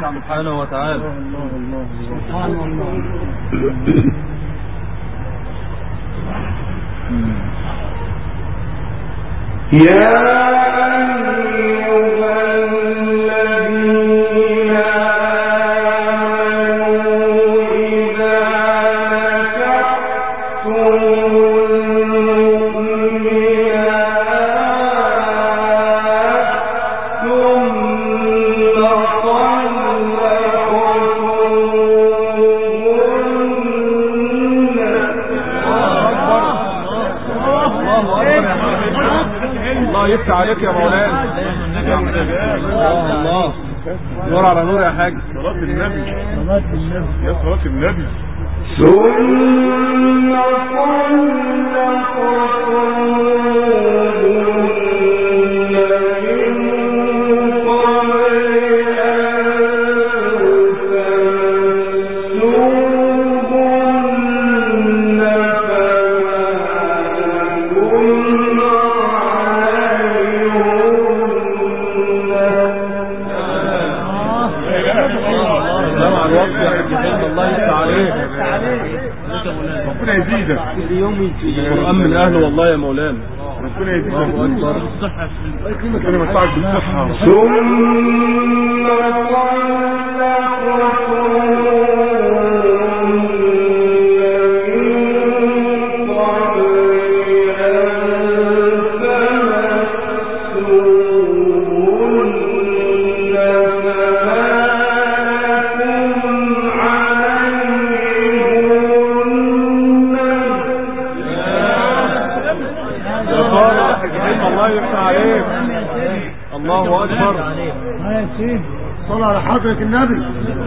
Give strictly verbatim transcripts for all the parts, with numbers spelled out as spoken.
سبحانه وتعالى. سبحان الله. يا عليك يا مولانا. الله نور على نور يا حاج. صلاة النبي صلاة النبي يا صلاة النبي. ثم ربنا يزيدك. القرآن من أهله والله يا مولانا. ربنا يزيدك. الله أكبر. ربنا يمتعك بالصحة. ثم الله أكبر. يا سيدي صلى على حضرة النبي.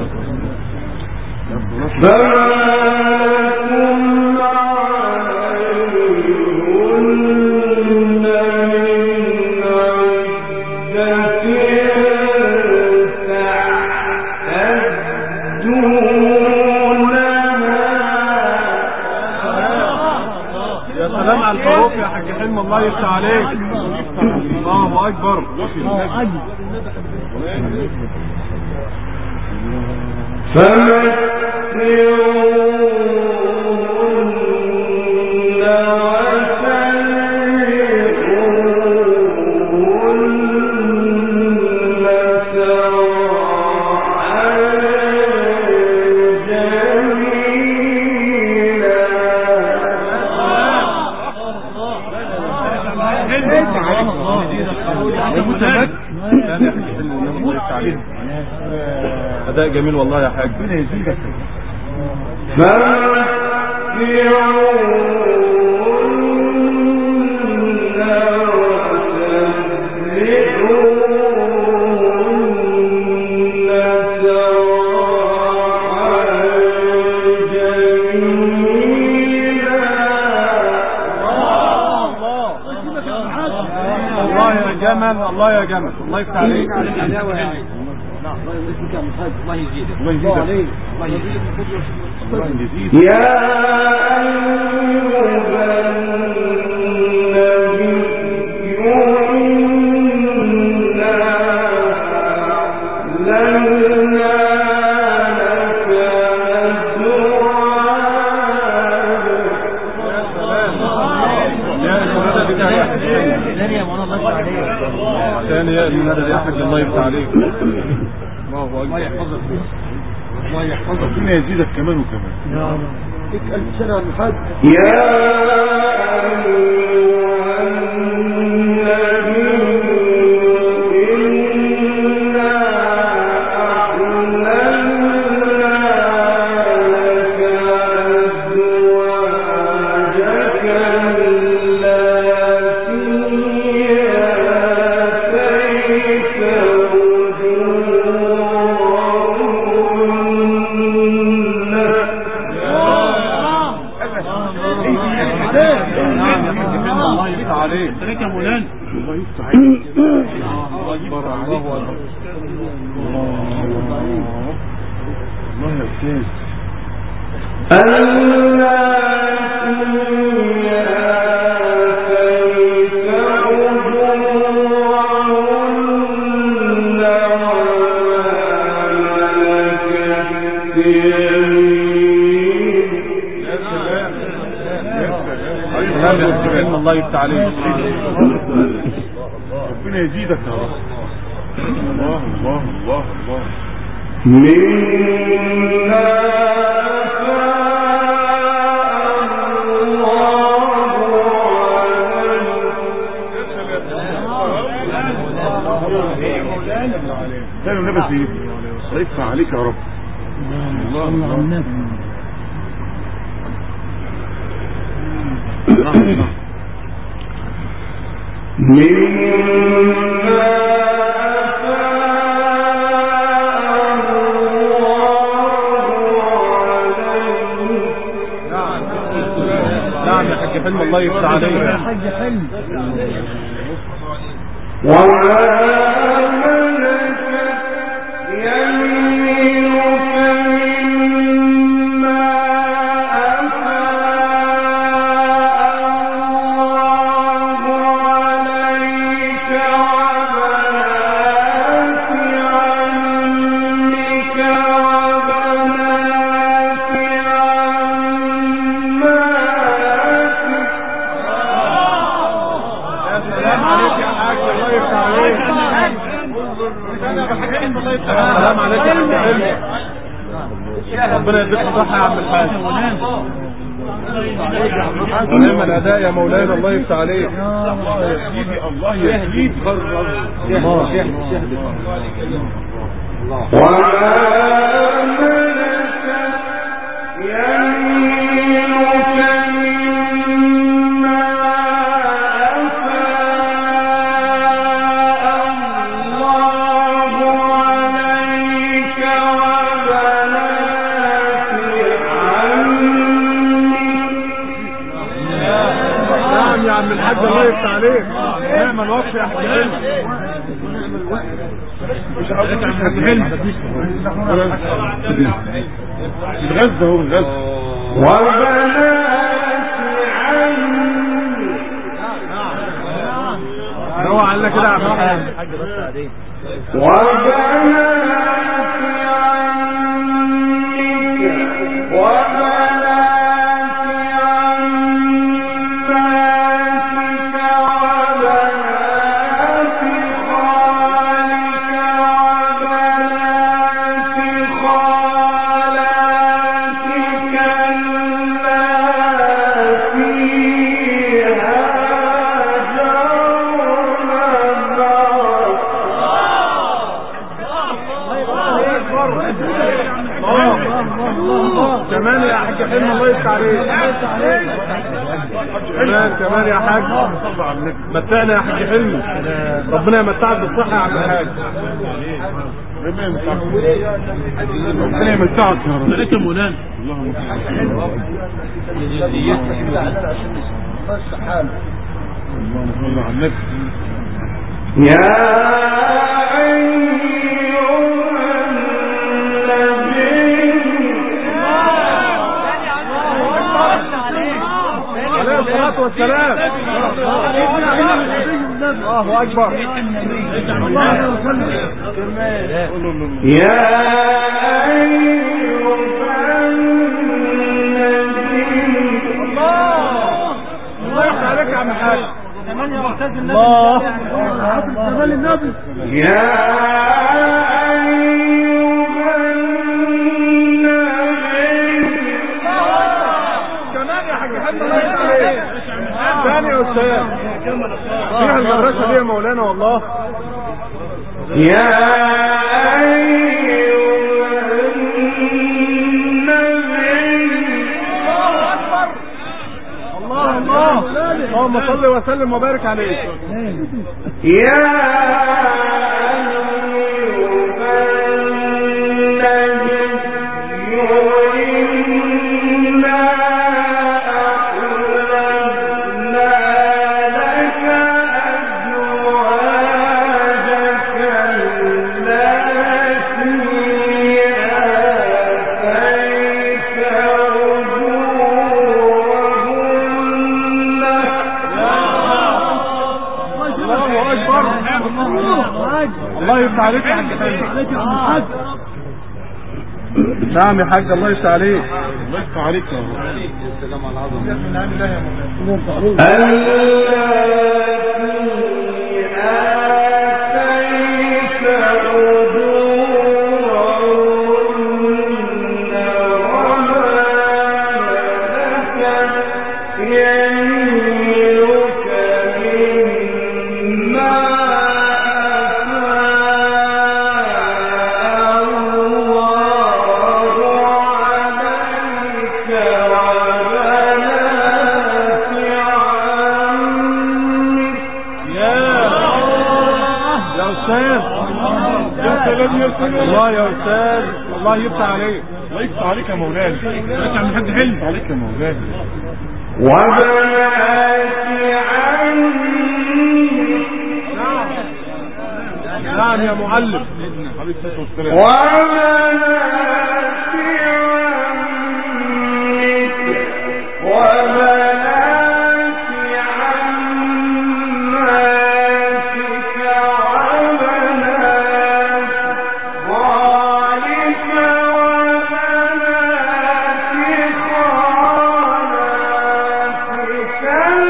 يا سلام على الفاروق يا حاج حلم، الله يفتح عليك. الله أكبر. الله أكبر. أداء جميل والله يا حاج. ربنا يزيدك. الله يا جمل، الله يا جمل، الله يفتح عليك. الله يزيدك الله يزيدك الله يزيدك. الله يزيدك. الله يزيدك. يا أيها ثاني يا المنادى يا حاج، الله يفتح عليك. الله أكبر. الله يحفظك. الله يحفظك. ربنا يزيدك كمان وكمان. يا رب. لك ألف سنة من حد. يا علم الله يفتح عليك. ربنا يزيدك يا رب. الله الله الله الله. كانوا نبس ايه يفتح عليك يا رب. الله الله نعم يا حاج حلم الله يفتح عليك يا حاج حلم. السلام عليك يا حاج حلم. ربنا يديك الصحة يا عم الحاج. ونعم الأداء يا مولانا الله يفتح عليك. الله يهديك الله يهديك. الله الله يفتح عليك. نعم الوقت يا حاج حلم. مش عاوز يا حاج حلم. الغزة هو الغزة. هو على كده يا عم الحاج. كمان يا حاج حلم الله يفتح عليك. كمان كمان يا حاج متعنا يا حاج حلم. ربنا يمتعك بالصحة يا عم الحاج. ربنا يمتعك ربنا يمتعك يا رب. عليك يا مولانا. اللهم صل على النبي. يا الصلاة والسلام. الله أكبر. يا الله يفتح عليك يا عم الحاج. الله كمان النبي. يا ثاني أستاذ فيها المدرسة دي يا مولانا والله. يا الله الله اللهم صل وسلم وبارك عليك. يا الله يفتح عليك يا حاج حلم. نعم يا حاج، الله يفتح عليك. الله يفتح عليك يا رب. السلام على العظمة. الله يا استاذ، الله يفتح عليك. الله يفتح عليك يا مولانا. انت عم حد حلم عليك يا مولانا. وبنات عمي. نعم يا معلم. عليه الصلاة والسلام. وبنات عمك وبنات عماتك وبنات خالك وبنات خالاتك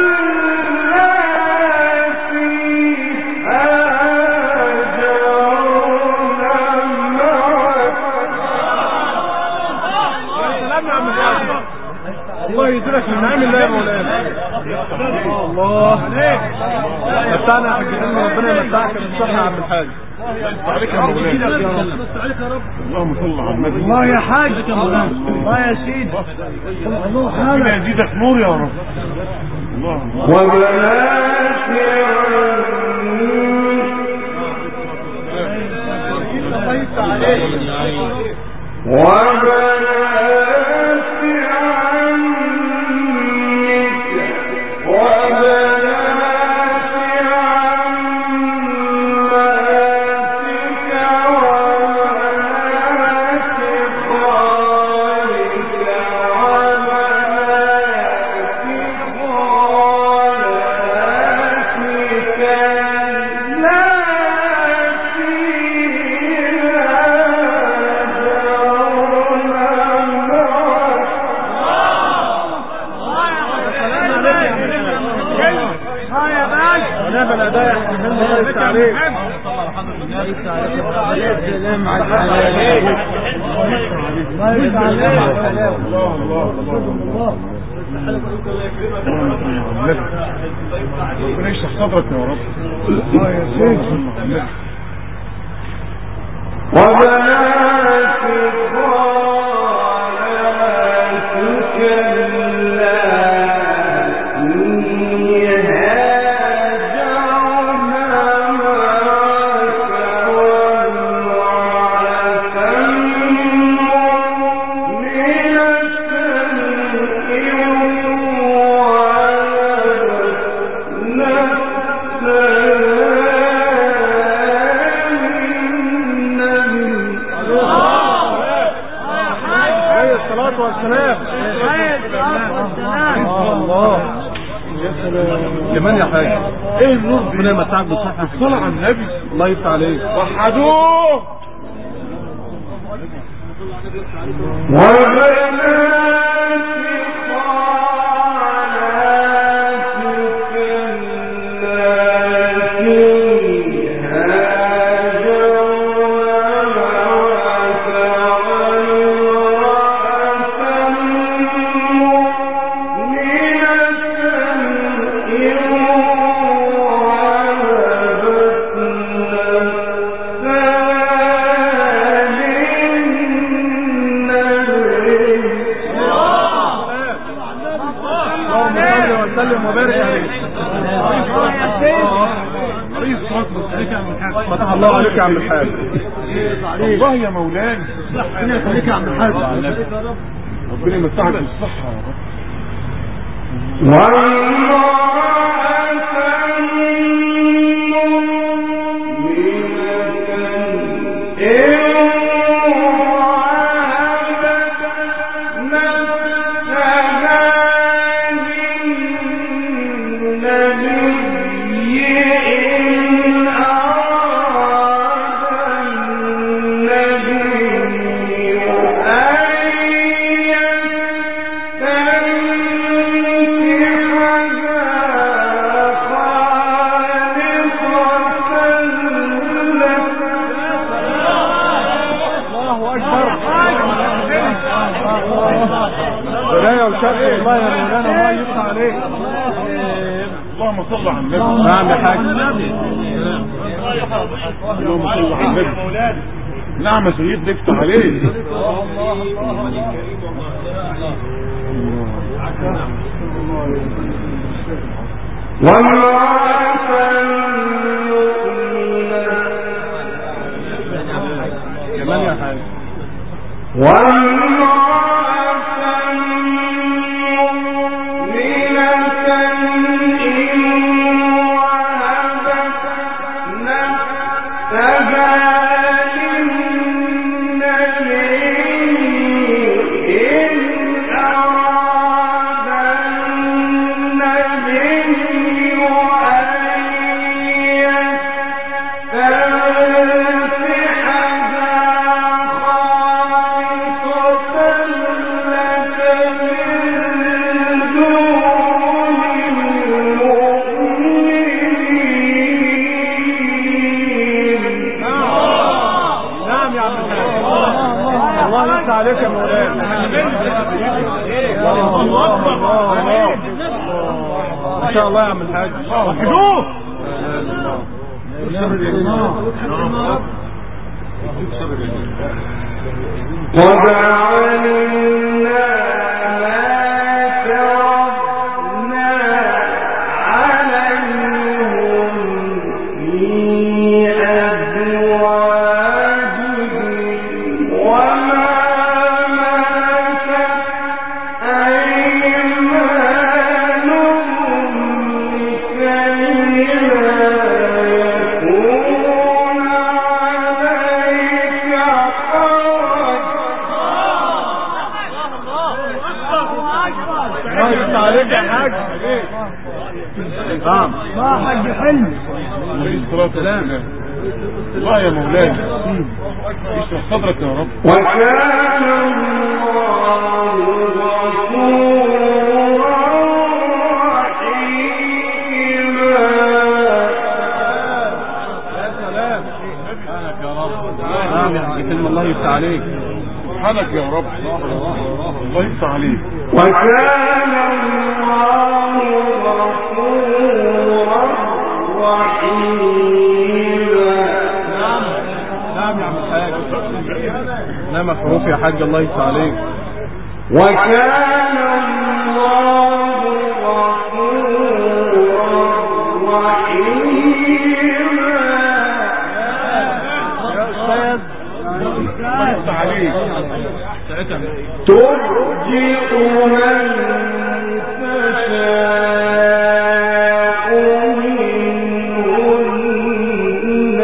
اللاتي الله يدرك من نعم الله يا مولانا. الله متعنا يا حاج حلمي، ربنا يمتعك بالصحة يا عم الحاج. عليك يا مولانا. اللهم صل على النبي. الله يا حاج يا مولانا. الله يا سيدي. ربنا يزيدك نور يا رب. الله. وبنات ربنا يشرح صدرك يا رب. الله يا سيدي. وبنات خالاتك اللاتي هاجرن معك وامرأة كمان يا حاج. ايه النور؟ ربنا يمتعك بالصحة. الصلاة على النبي. الله يفتح عليك. وحدوه. فتح الله عليك يا عم الحاج. الله يا مولانا. ربنا يخليك يا عم الحاج. ربنا يمتعك بالصحة يا رب. النبي الله اكبر. ولاية وشرق الله يا مولانا الله يفتح عليك. اللهم صل على النبي. نعم يا حاج. اللهم صل على النبي. نعم يا سيدنا افتح عليك. كمان يا حاج. عليك يا مولانا. ما شاء الله يا عم الحاج. وحدوه عليك يا حاج. نعم ما حاج حلم. عليه الصلاة والسلام. الله يا مولاي اشرح صدرك يا رب. وكان الله غفورا رحيما. يا سلام. سبحانك يا رب. نعم يا حاج كلمة الله يفتح عليك. سبحانك يا رب. الله يفتح عليك. وكان الله غفورا رحيما. نعم نعم يا عم الحاج. نعم حروف يا حاج الله يفتح عليك. وكان الله غفورا رحيما. يا استاذ الله يفتح عليك. ترجئ من تشاء منهن.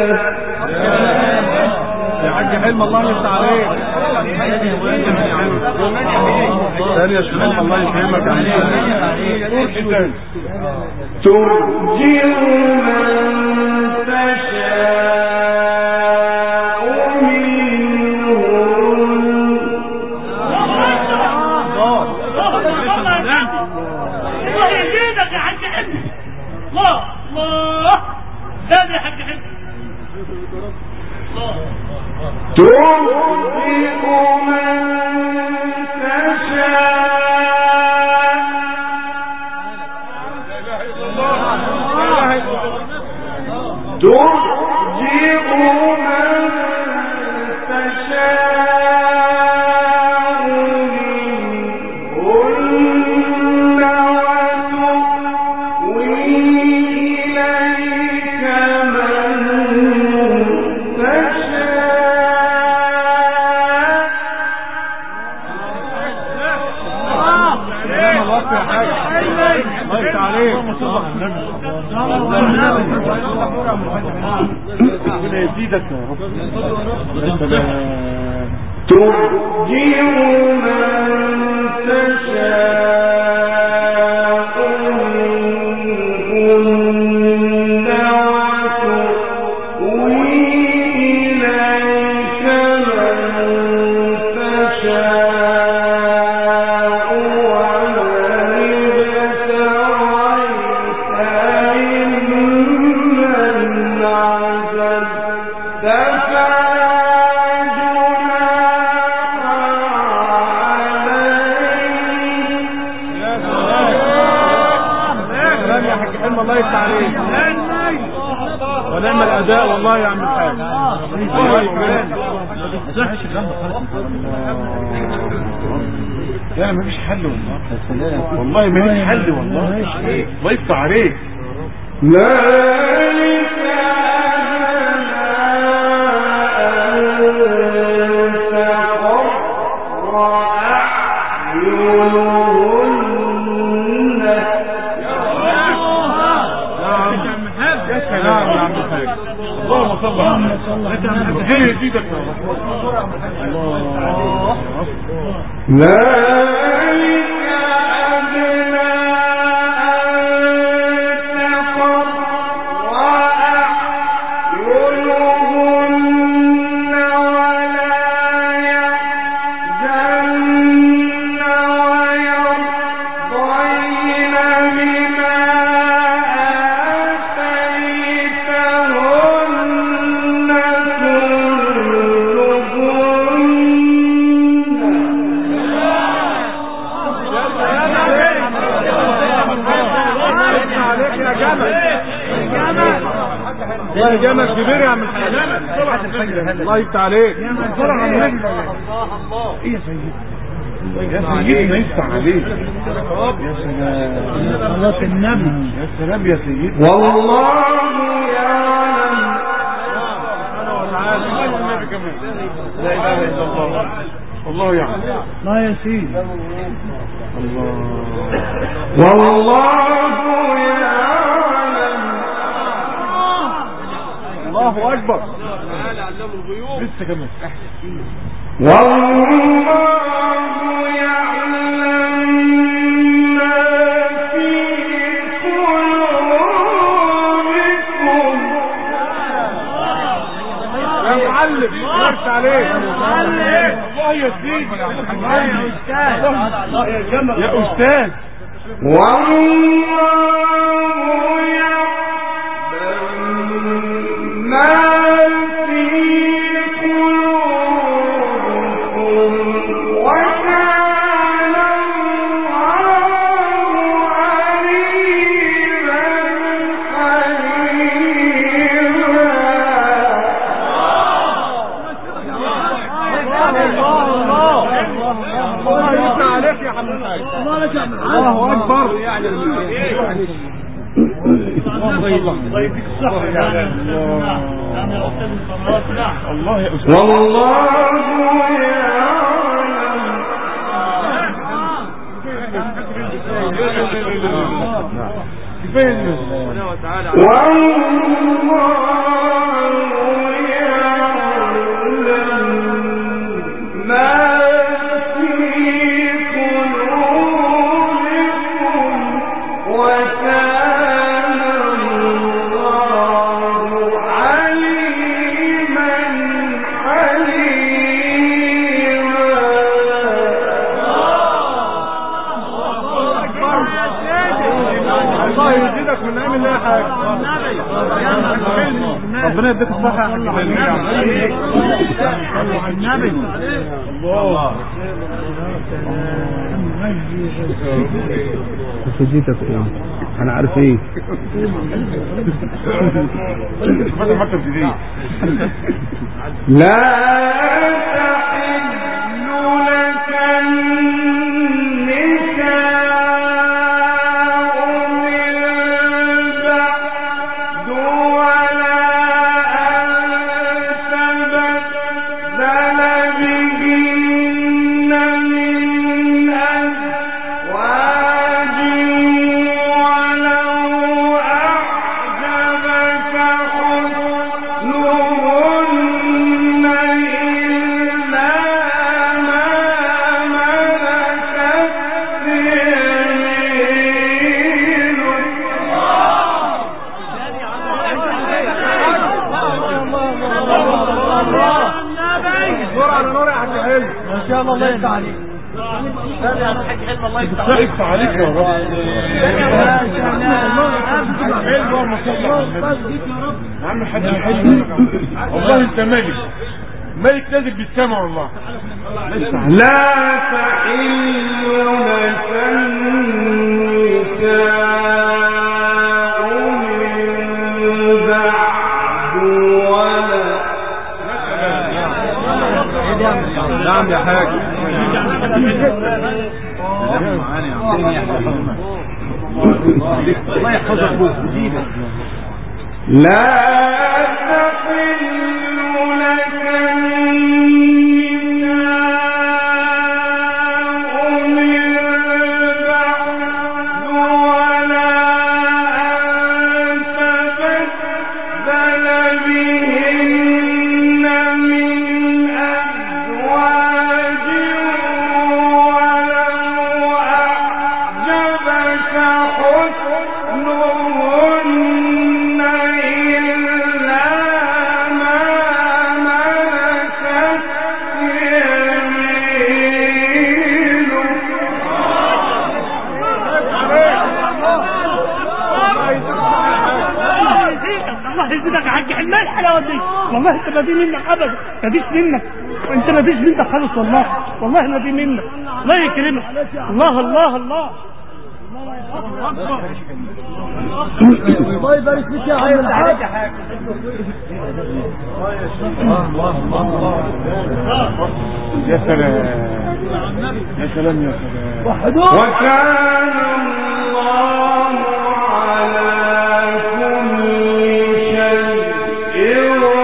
يا حاج حلم الله يفتح عليك. ثاني يا شباب الله يكرمك. ترجئ من تشاء الله الله ثاني يا حاج حلم. ترزق من تشاء. ترزق من تشاء منهن وتؤوي إليك من ربنا يزيدك يا رب. ترجئ من تشاء منهن وتؤوي إليك من تشاء ومن ابتغيت ممن عزلت فدونك اداء والله يا عم الحاج. الله يكرمك. لا مفيش حل والله. والله مفيش حل والله. الله يفتح عليك. اللهم صل على محمد. ايه يزيدك جامد كبير يا عم الحاج. الله يفتح عليك. ايه يا سيدي يا سيدي ما يفتح عليك. يا سلام صلاة النبي. يا سلام يا سيدي. والله يعلم. لا اله الا الله. الله يعلم. لا يا سيدي. الله والله يعلم. الله اكبر. لسه كمان. والله يعلم ما في قلوبكم. يا معلم يفتح عليك. الله يا سيدي. يا أستاذ. يا استاذ. والله يعلم ما الله اكبر. الله يا استاذ. والله يعلم. كفايه. ربنا يديك الصحة يا النبي. الله سجيتك ايه انا عارف ايه ماذا ما تبتدي. لا تحل لك الله يفتح عليك. يا الحاج حلم الله يفتح عليك. يفتح عليك يا رب. اللهم صل على النبي. يا عم الحاج حلم والله انت ملك ملك نازل بالسماء والله. لا تحل لك النساء من بعد عم يا حاج. الله يحفظك ابوك وزيدك. لا تحل لك والله انت ما دي منك ابدا، ما ديش منك، انت ما ديش منك خالص والله، والله ما دي منك. الله يكرمك. الله الله الله الله يبارك فيك يا عم الحاج. يا سلام يا سلام يا سلام. وكان الله على كل شيء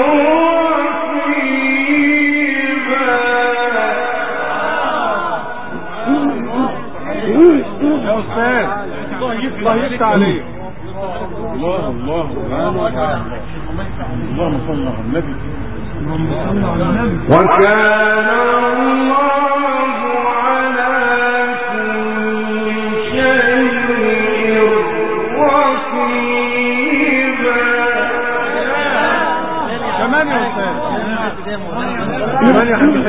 يا استاذ الله يفتح عليك. الله الله اللهم صل على النبي. وكان الله على كل شيء رقيبا. كمان يا استاذ كمان يا حبيبي.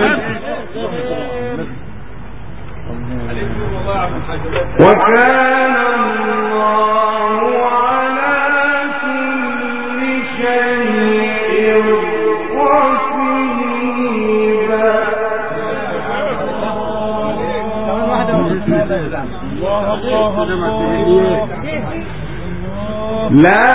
وكان الله على كل شيء رقيبا. الله الله الله. لا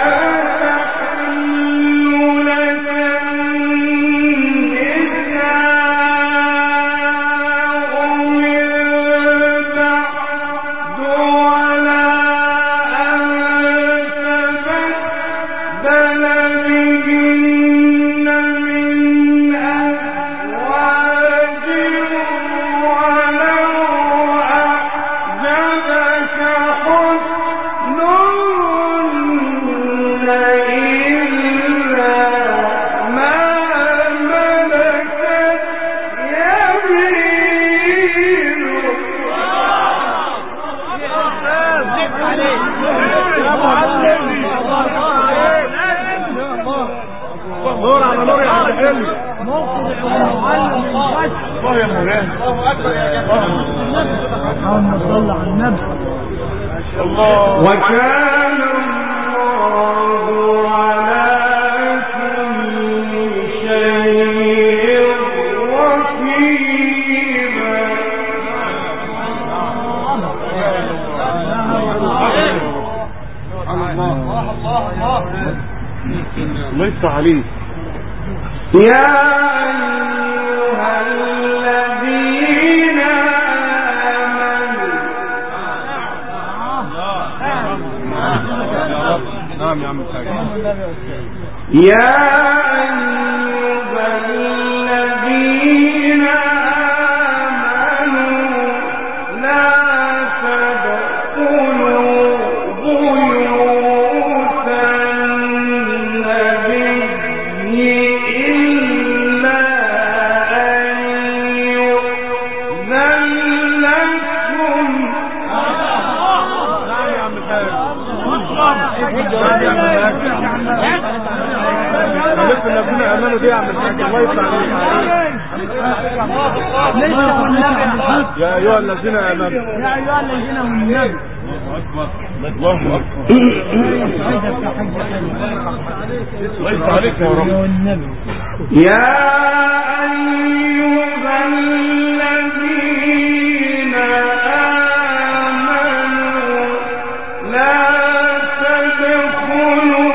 نور على نور يا عبد الحلم. الله يا مولانا. اللهم صل على النبي. الله. وكان الله على كل شيء رقيبا. الله يفتح عليك. يا أيها الذين آمنوا. نعم يا عم الحاج. يا أيها الذين آمنوا لا تدخلوا بيوت النبي إلا أن يؤذن لكم. نعم يا عم الحاج. لسه الذين امنوا دي يا عم الحاج. الله يفتح عليك. يا ايها الذين امنوا. يا ايها الذين امنوا. الله اكبر. الله يفتح عليك يا رب. يا أيها الذين آمنوا لا تدخلوا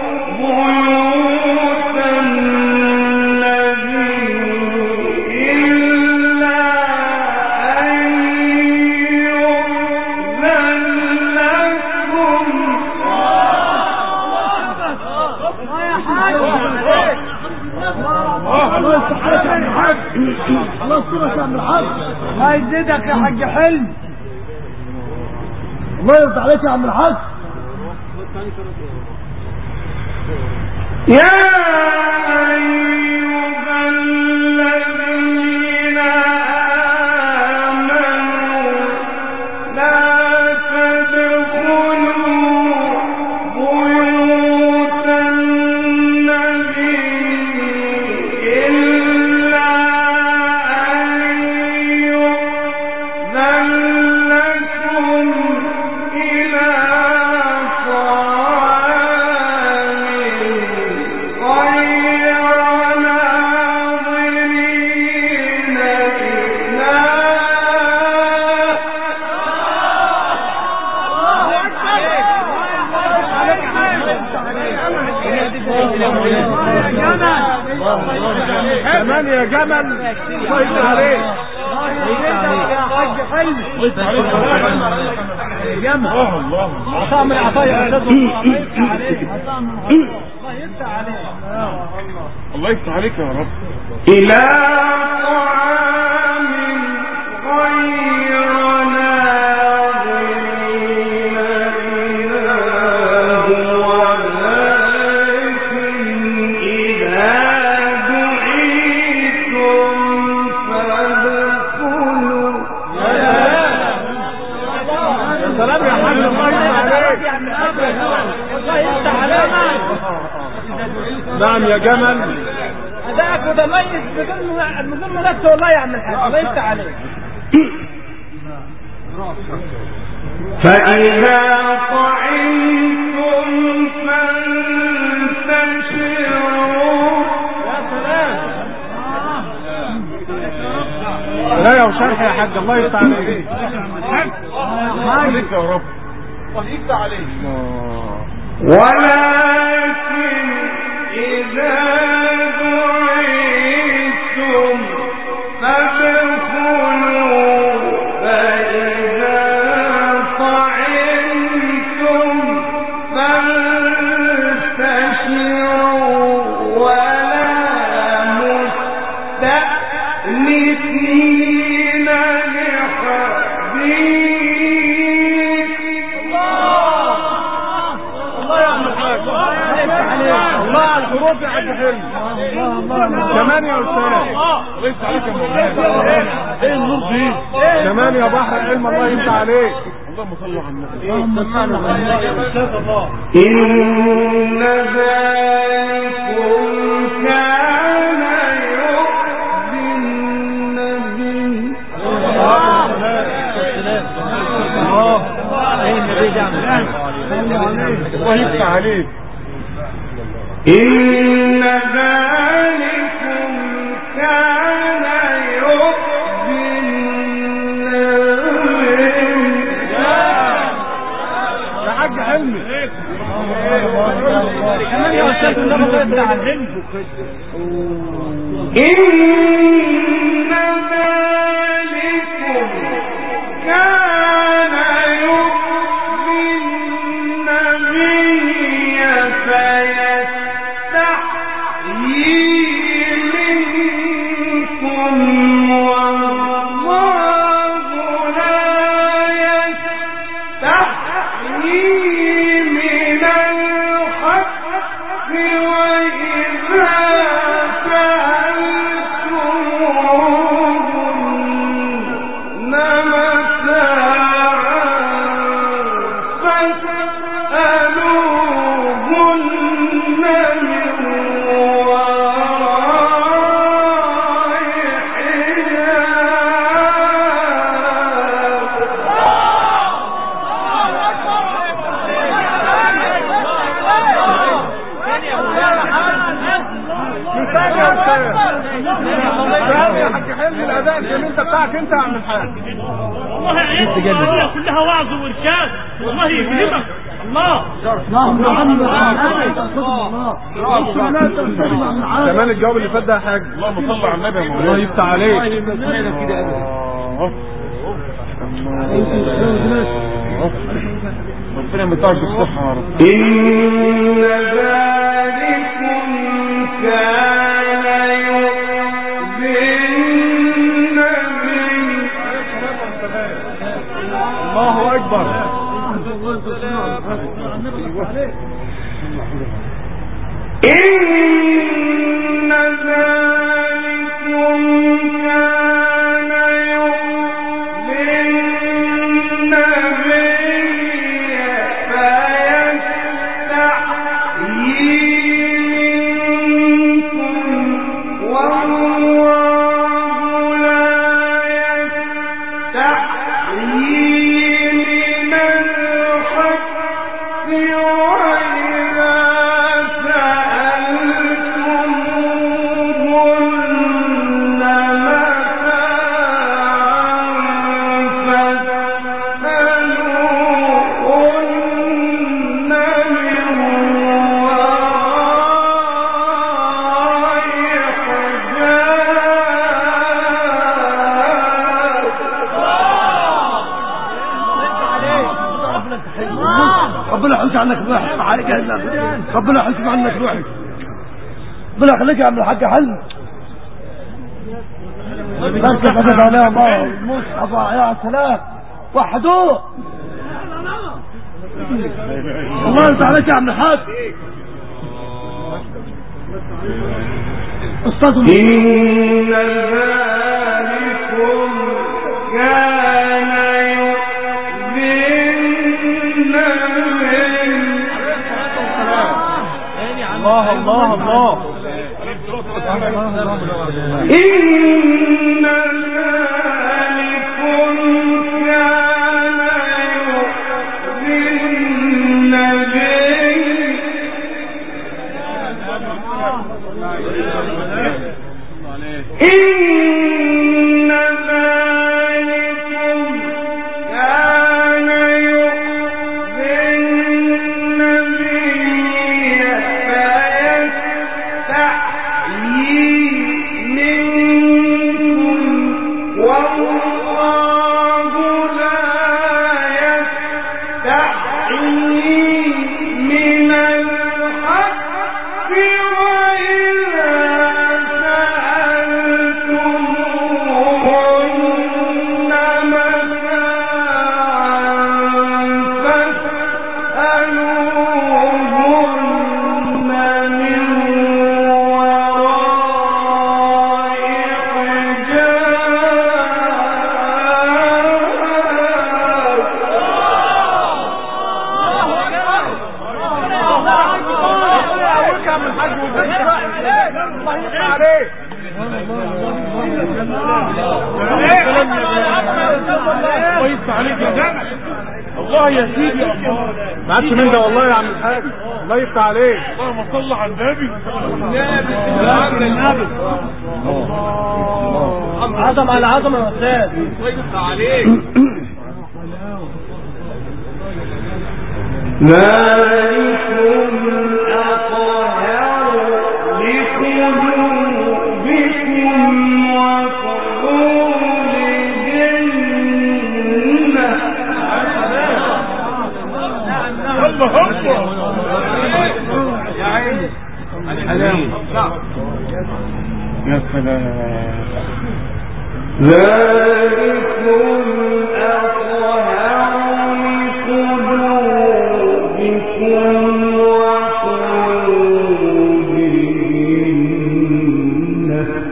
بيوت النبي إلا يا عم الحاج. الله يزيدك يا حاج حلمي. الله يرضى عليك يا عم الحاج. يا أيها الذين آمنوا لا تدخلوا بيوت النبي إلا أن يؤذن لكم إلى كمان يا جمل. الله يفتح عليك. يا حاج حلمي. يا جمل. الله عطاء من العطايا يا استاذ. الله يفتح عليك. الله يفتح عليك. الله يفتح عليك يا رب. إلى طعام غير ناظرين إله ولكن إذا دعيتم فادخلوا. يا سلام يا حاج. الله يفتح عليك. الله يفتح عليك. نعم يا جمل. أداءك متميز بدون منافسة والله يا عم الحاج. الله يفتح عليك. فإذا طعمتم فانتشروا. يا سلام. لا يا وشرح يا حاج. الله يفتح عليك. عليك يا رب. الله يفتح عليك. ولكن إذا دعيتم فادخلوا فإذا طعمتم فانتشروا ولا مستأنسين لحديث. الله يا عم الحاج. الله على الحروف يا حاج حلمي. كمان يا استاذ. الله يفتح عليك يا مولانا. ايه النور دي؟ كمان يا بحر العلم. الله يفتح عليك. اللهم صل على النبي. اللهم صل على الله. إن ذلكم كان يؤذي النبي. الله يفتح عليك. إن ذلكم كان يؤذي النبي. يا حاج حلمي. كمان يا استاذ. الله يفتح عليك. إن ذلكم كان يؤذي النبي فيستحيي منكم والله لا يستحيي من الحق وإذا سألتموهن متاعا فاسألوهن من وراء الاداء الجميل بتاعك انت يا عم الحاج. والله عيد الدنيا كلها وعظ وارشاد. والله يكرمك. الله. كمان الجواب اللي فات ده يا حاج. اللهم صل على النبي يا مولانا. الله يفتح عليك. ربنا يمتعك بالصحة يا رب. إن ذلكم كان يؤذي النبي إن ذلكم كان يؤذي النبي فيستحيي منكم والله لا يستحيي من الحق وإذا ربنا يحوش عنك روحك عليك يا ربنا يحوش عنك روحك ربنا يخليك يا عم الحاج حل بس فتت عليها الله المصحف يا سلام وحدوه الله يرضى عليك يا عم الحاج استاذ إن ذلكم كان الله الله الله إن ذلكم كان يؤذي النبي إن ذلكم كان يؤذي النبي فيستحيي منكم والله لا يستحيي من الحق وإذا سألتموهن متاعا فاسألوهن من وراء كويس عليك يا جماعه الله يا سيدي الله ما عادش من ده والله يا عم الحاج الله يفتح عليك اللهم صل على النبي عظم على عظمه يا استاذ الله يفتح عليك ذلكم أطهر لقلوبكم وقلوبهن الله اكبر يا عيني يا سلام ذلكم أطهر لقلوبكم وقلوبهن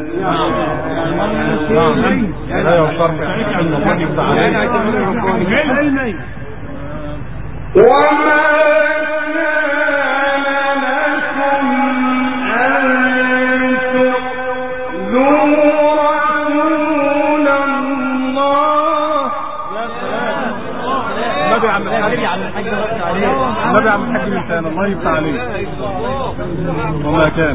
لا يوصرك ان الله يفتح عليك وما كان لكم أن تؤذوا رسول الله النبي عم الحاج النبي عم الحاج لسان الله يفتح عليك والله كان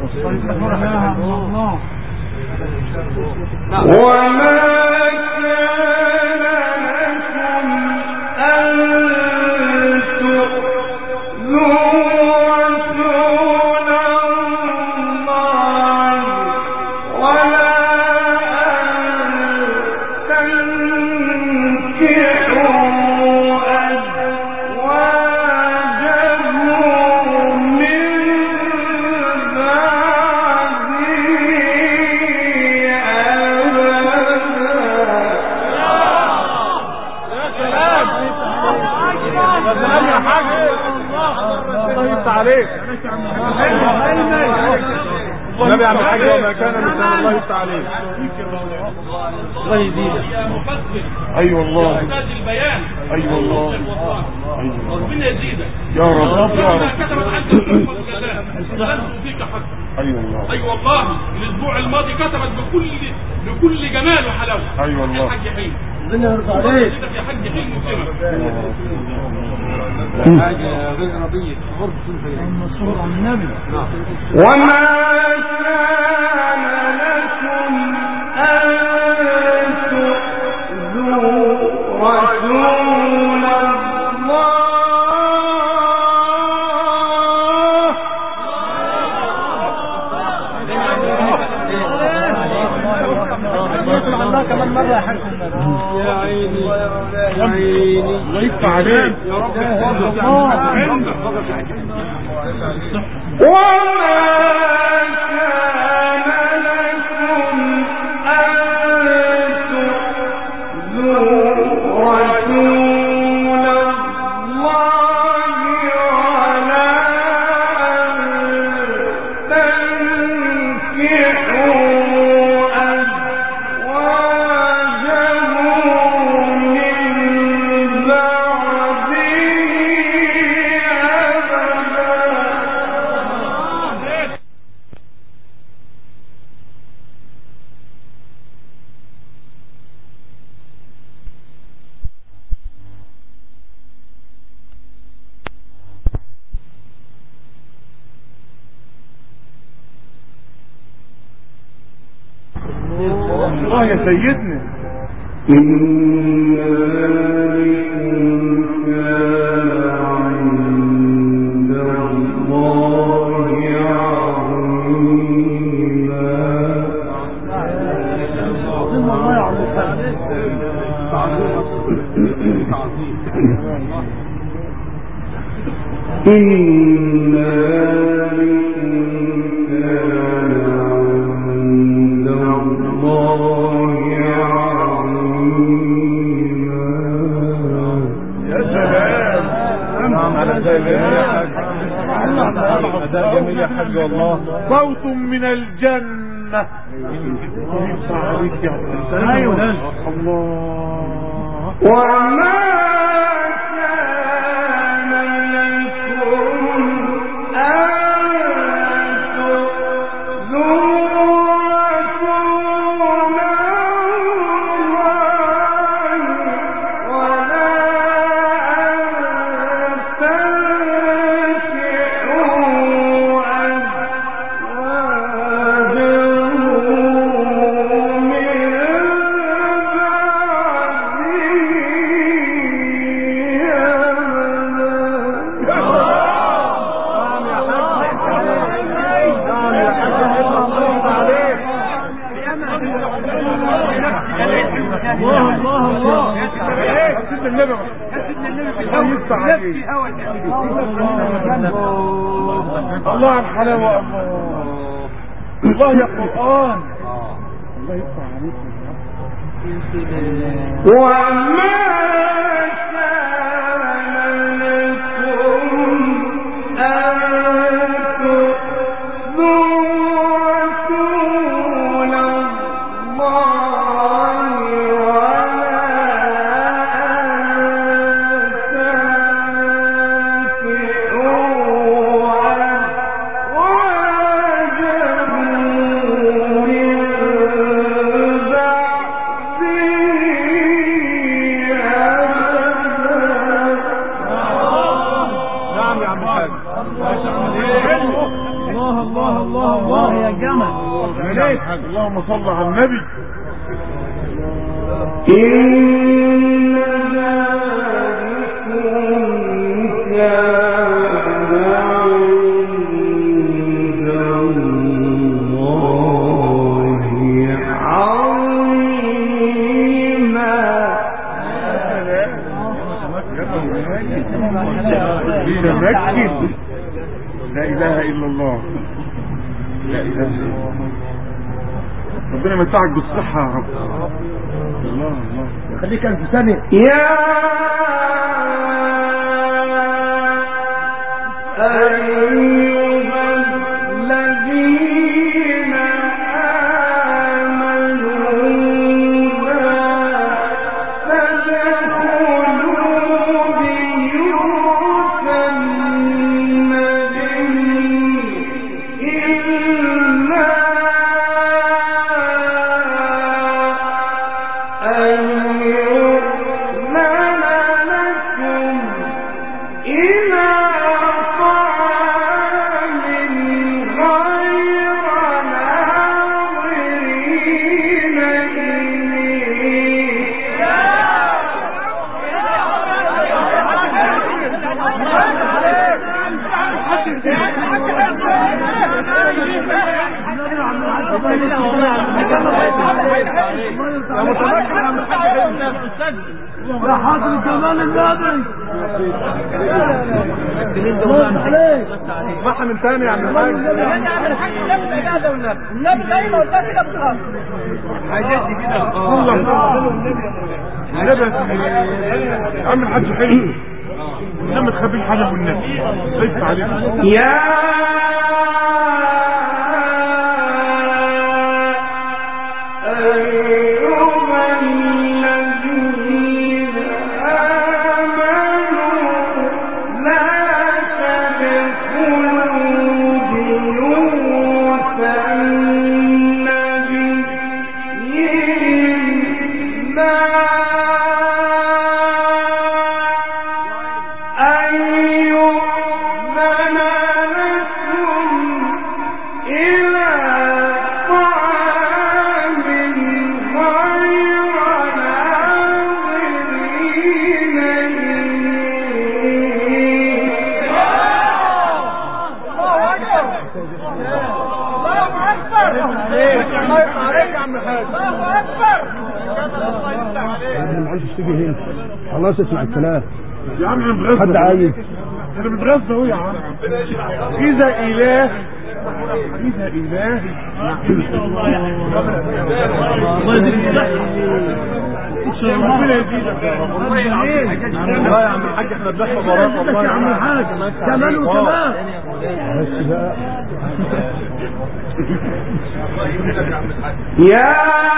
وما كان لكم أن تؤذوا رسول الله ولا أن تنكحوا أزواجه من بعده أبدا ما كان لسان الله يفتح عليك. الله يزيدك. اي والله. يحتاج البيان. اي والله. ربنا يزيدك. يا رب يا رب. كتبت عنك الجزاء. استغلت فيك حق. اي والله. اي والله. الاسبوع الماضي كتبت بكل بكل جمال وحلاوه. اي والله. يا حاج حلمي. ربنا يرضى عليك. يا حاج حلمي مسلمك. حاجه غير ربيه. المنصور عن النبي. وما كان لكم أن تؤذوا رسول الله الله كمان مرة يا حاج يا عيني يا عيني الله يفتح عليك. وما كان لكم أن تؤذوا رسول الله ولا أن تنكحوا الله يا سيدنا. إن ذلكم كان عند الله عظيما. إن ذلكم كان عند الله يا سلام. نعم على ذلك يا حاج. ده جميل يا حاج والله. صوت من الجنة. ايوه الله. وما كان لكم أن تؤذوا رسول الله ولا أن تنكحوا الله على الحلاوة. الله الله يا قرآن. الله يفتح عليك. وما كان لكم أن تؤذوا رسول الله ولا اللهم صل على النبي. إن ذلكم كان عند الله عظيما. متمكن. لا إله إلا الله. لا إله إلا الله. ربنا يمتعك بالصحة يا رب. الله الله خليك ألف سنة. يا أيها الذين يا حاضر جمال النبي اسمعها من تاني يا عم الحاج. النبي زي ما قلت كده بتغلط حاجاتي كده والله النبي يا عم الحاج حلو انما ما تخبيش حاجه من النبي خايف عليك يا خلاص اسمع الكلام يا عم انا متغذى حد عايز انا متغذى اهو يا عم اذا اله اذا اله ربنا يزيدك والله يا عم الحاج احنا بنحفظ وراك والله يا عم الحاج كمان وكمان بس بقى يا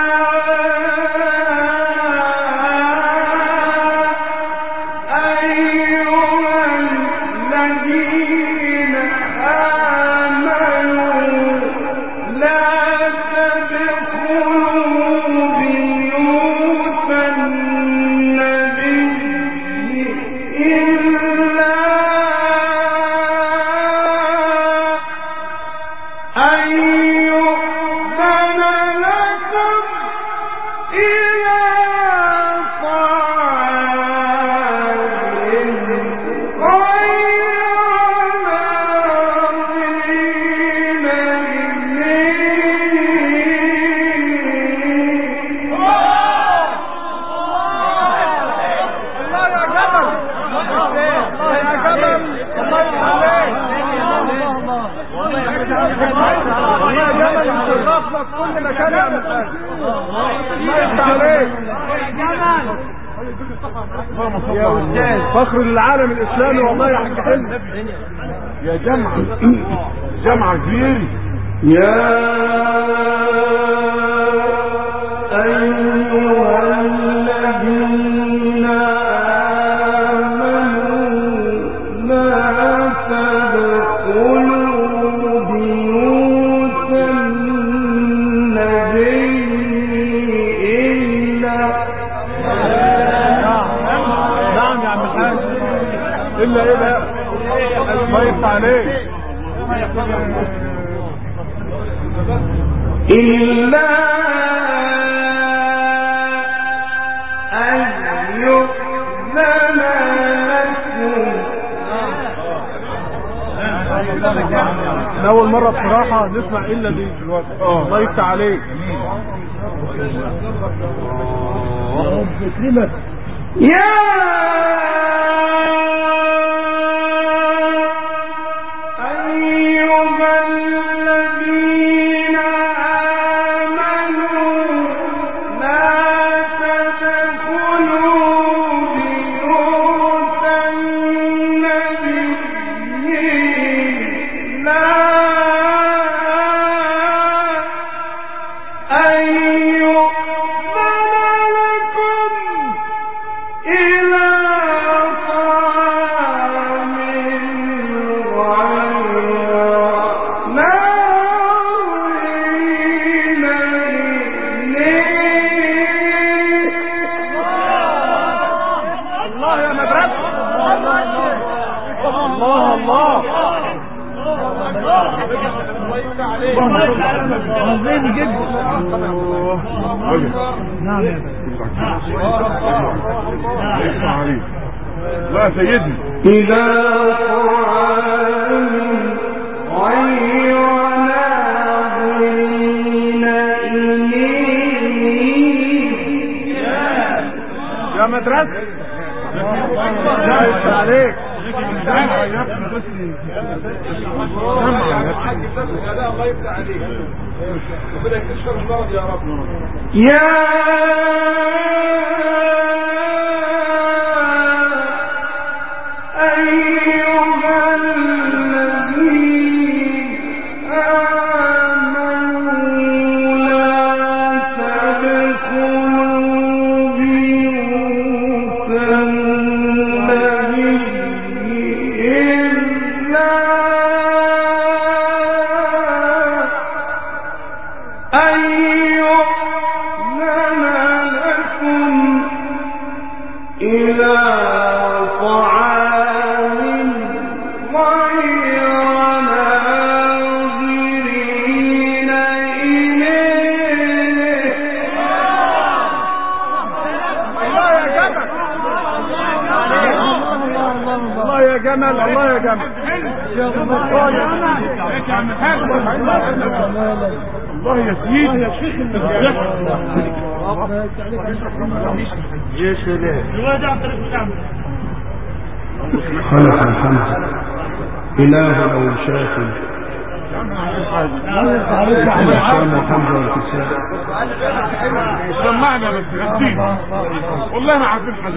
فخر للعالم الاسلامي والله يا حاج حلو يا جمعه جمعه كبير يا أيها الذين آمنوا لا تدخلوا بيوت النبي إلا نعم يا عم الحاج الا ايه بقى الله يفتح عليك إلا أن يؤذن لكم اول مرة بصراحة نسمع الا دي دلوقتي الله يفتح عليك يا إلى اسمع عليه لا يا سيدي إلى طعام غير ناظرين إليه يا مدرسة جايز عليك يا أيها الذين آمنوا لا تدخلوا بيوت النبي إلا أن يؤذن لكم إلى طعام غير ناظرين إليه. الله يا جمل الله يا جمل الله يا سيدي يا شيخ يا سلام خلق الحمد إله أو شافي شام الحمد والكساء سمعنا بس غسين والله ما عارفين حاجة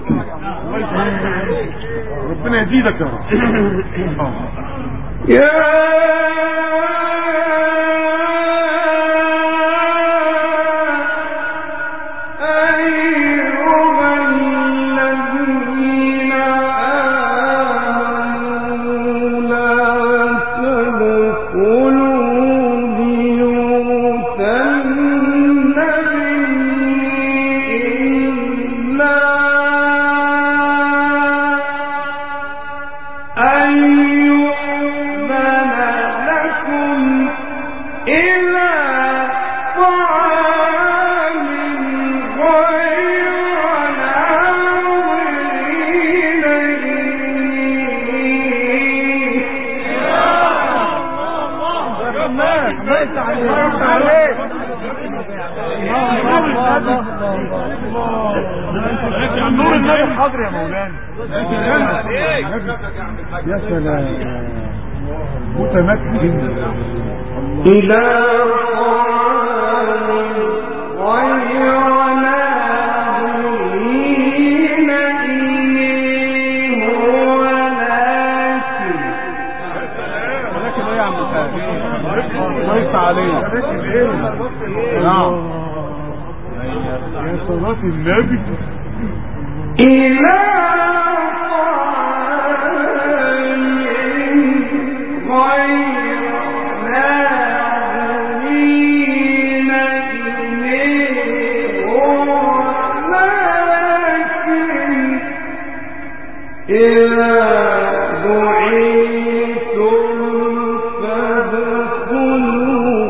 ربنا يزيدك يا رب يا نور النبي حاضر يا مولانا يا سلام متمكن إلى طعام غير ناظرين إليه ولكن ولكن ايه يا عم الله يفتح عليك نعم يا صلاة النبي إلى طعام غير ناظرين إليه ولكن إذا دعيتم فادخلوا.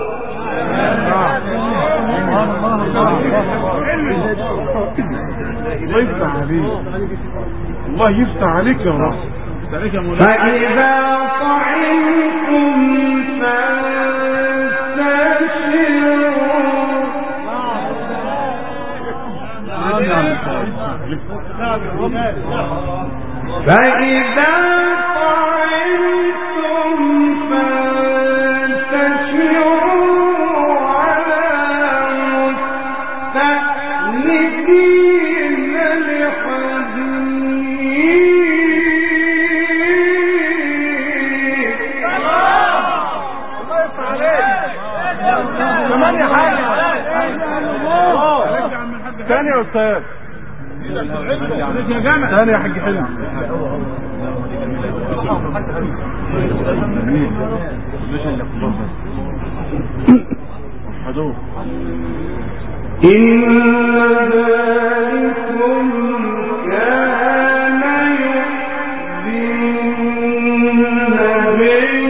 الله يفتح عليك الله يفتح عليك يا رب فإذا طعمتم فانتشروا فإذا طعمتم فانتشروا على مستأنسين لحديث. ثمانية حاجة ثاني يا أستاذ ثاني يا حاج حلم إن ذلكم كان يؤذي النبي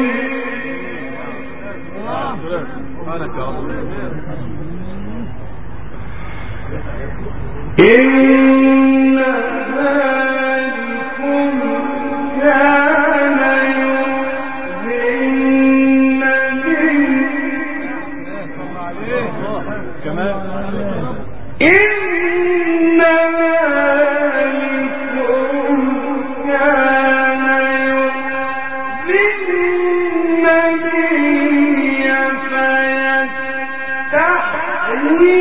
إن ذلكم كان يؤذي النبي كمان إن ذلكم كان يؤذي النبي فيستحيي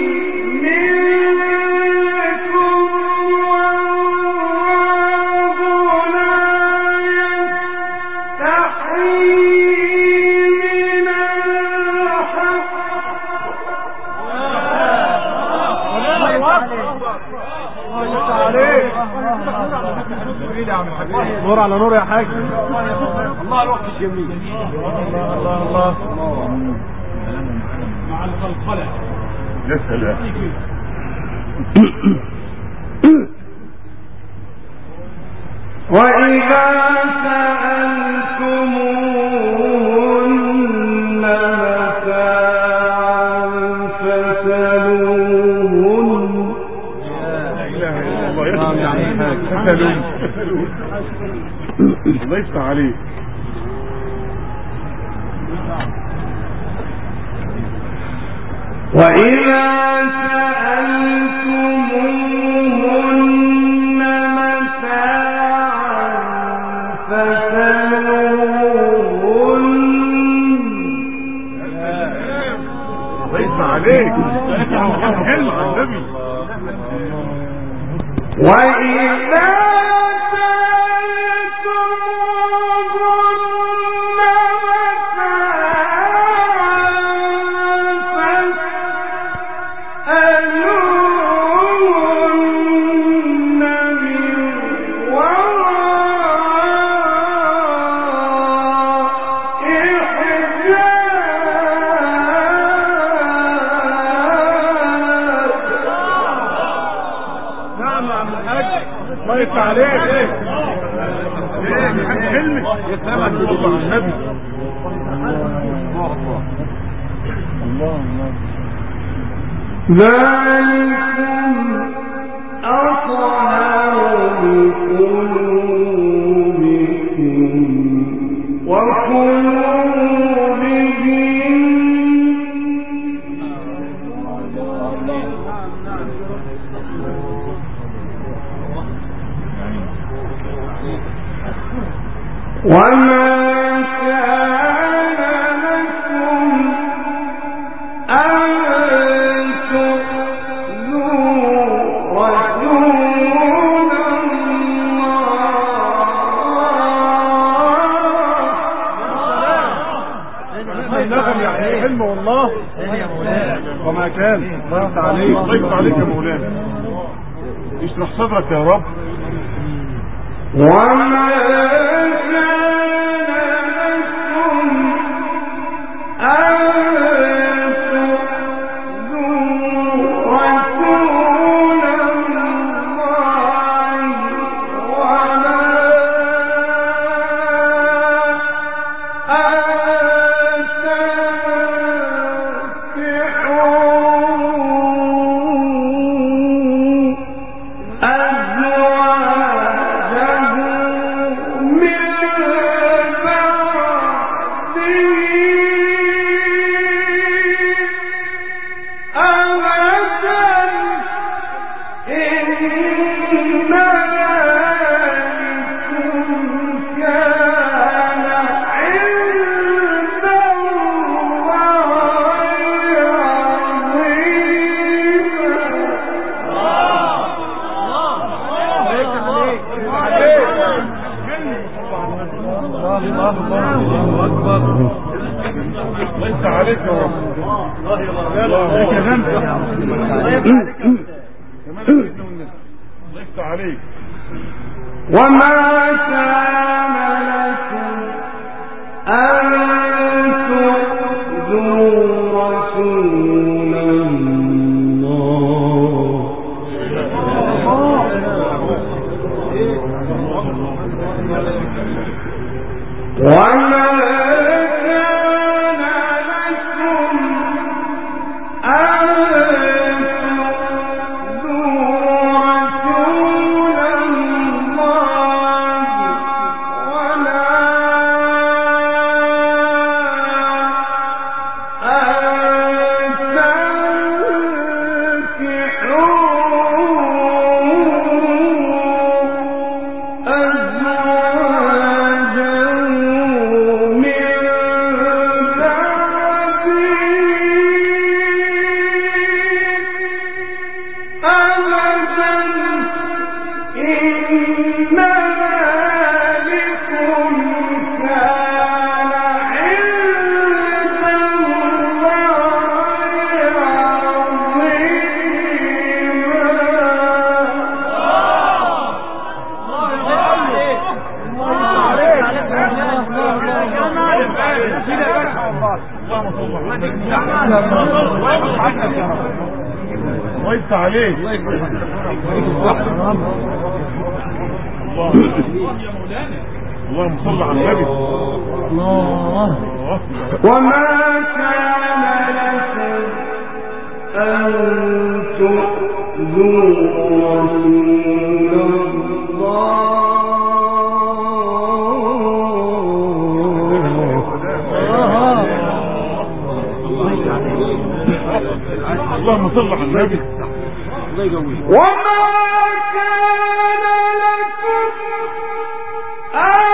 نور على نور يا حاج. الله الوقت الجميل. الله الله الله مع القلقلة. يا سلام. وإذا سألتموهن متاعا فاسألوهن. لا إله إلا الله. فاسألوهن. الله يفتح عليك. وإذا سألتموهن متاعا فاسألوهن. الله يفتح عليك. حلو على النبي. وإذا الله يفتح عليك. ايه كلمة يا سلام على النبي. الله الله. ذلكم أطهر لقلوبكم وقلوبهم. وما كان لكم أن تؤذوا رسول الله. النغم يعني حلم والله. وما كان. الله يفتح عليك. الله يفتح عليك يا مولانا. اشرح صدرك يا رب. وما كان لكم أن تؤذوا رسول الله ولا أن ليس عليك يا رب. ليس عليك. وما كان لكم أن تؤذوا رسول الله وما كان لكم أن وانت عليك اللهم صل على النبي. الله وما كان لكم أن تؤذوا رسول الله اللهم صل على النبي. وما كان لكم أن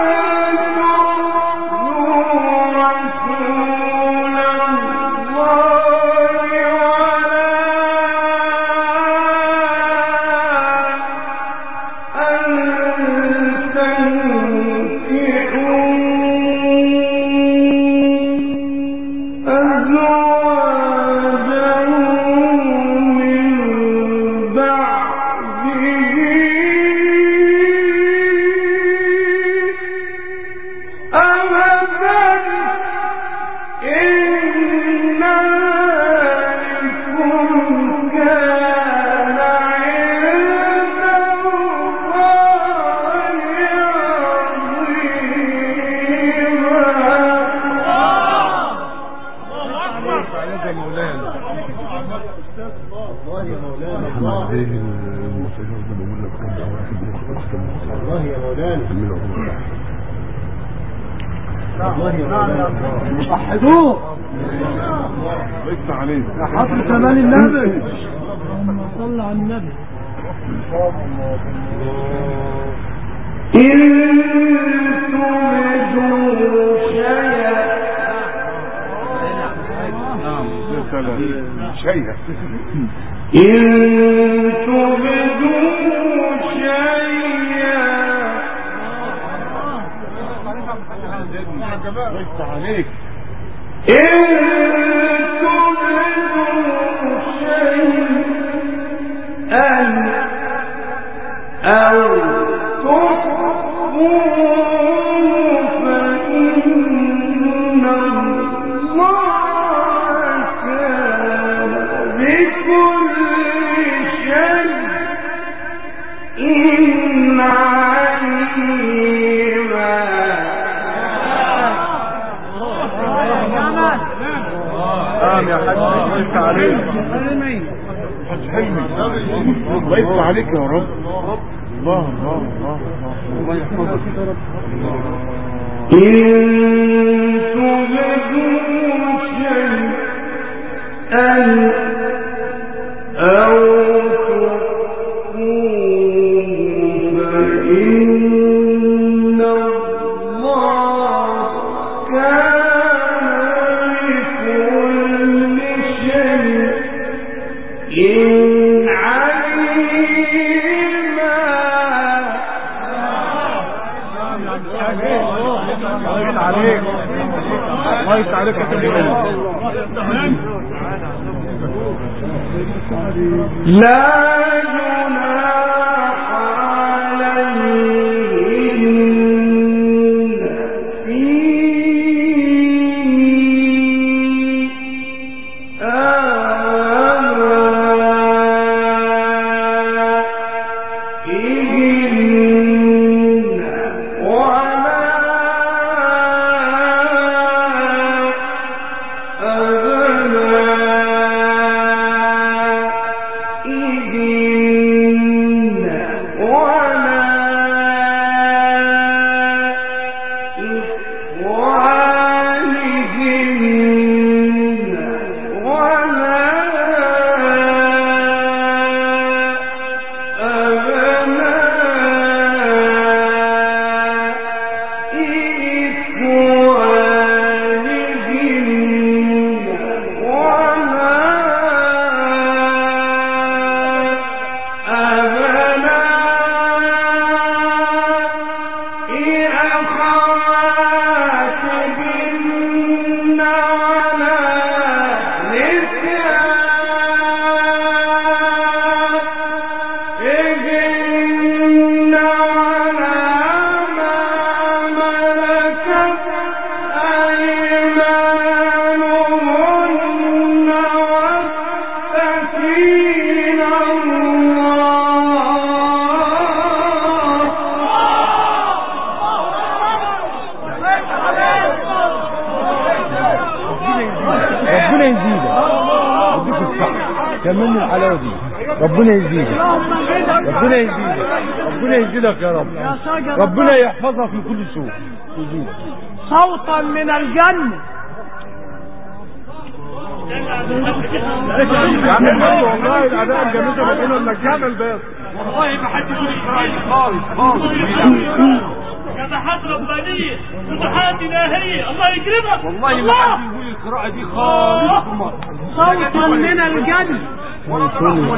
وحدوه لسه عليك يا حضر كمال النبي. اللهم صل على النبي. إن تبدوا شيئا شيئا إن تبدوا شيئا لسه عليك إن تبدوا شيئا أو تخفوه فإن الله كان بكل شيء عليما. نعم يا حاج لسه عليك. حاج حلمي الله يفتح عليك يا رب. الله الله الله الله يحفظك. إن تبدوا شيئا أو تخفوه فإن الله كان بكل شيء عليما. الله عليك. الله عليك يا حبيبي. لا جناح عليهن في آبائهن ولا أبنائهن ربنا يزيدك ربنا يزيدك ربنا يزيدك يا رب ربنا يحفظك من كل سوء يزيدك صوتا من الجنة يا عم الحمد والله الاداء الجميل ده بيقولوا انك جامل بس والله ما حد يقول لي خالص خالص فتحات ربانية فتحات إلهية الله يكرمك والله ما حد يقول القراءة دي خالص صوتا من الجنة صوتا من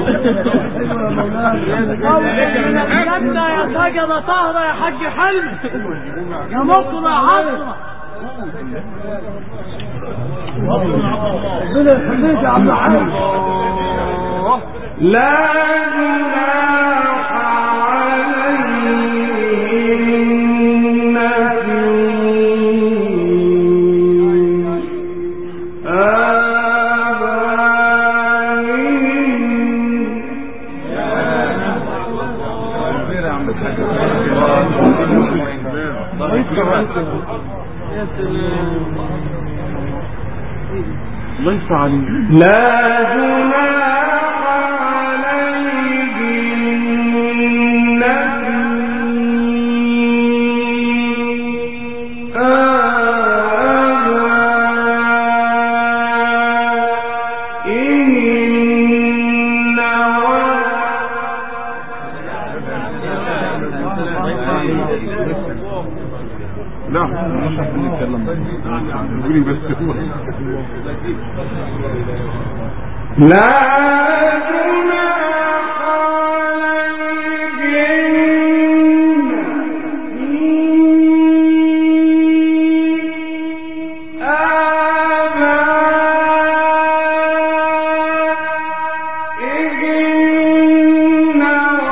الجنة يا سجدة طهرة يا حاج حلمي يا مصر يا عصرة ربنا يخليك يا عم حلمي لا جناح الله يفتح عليك لا جناح عليهن لا مش عارفين نتكلم قولي بس هو لا جناح عليهن آبائهن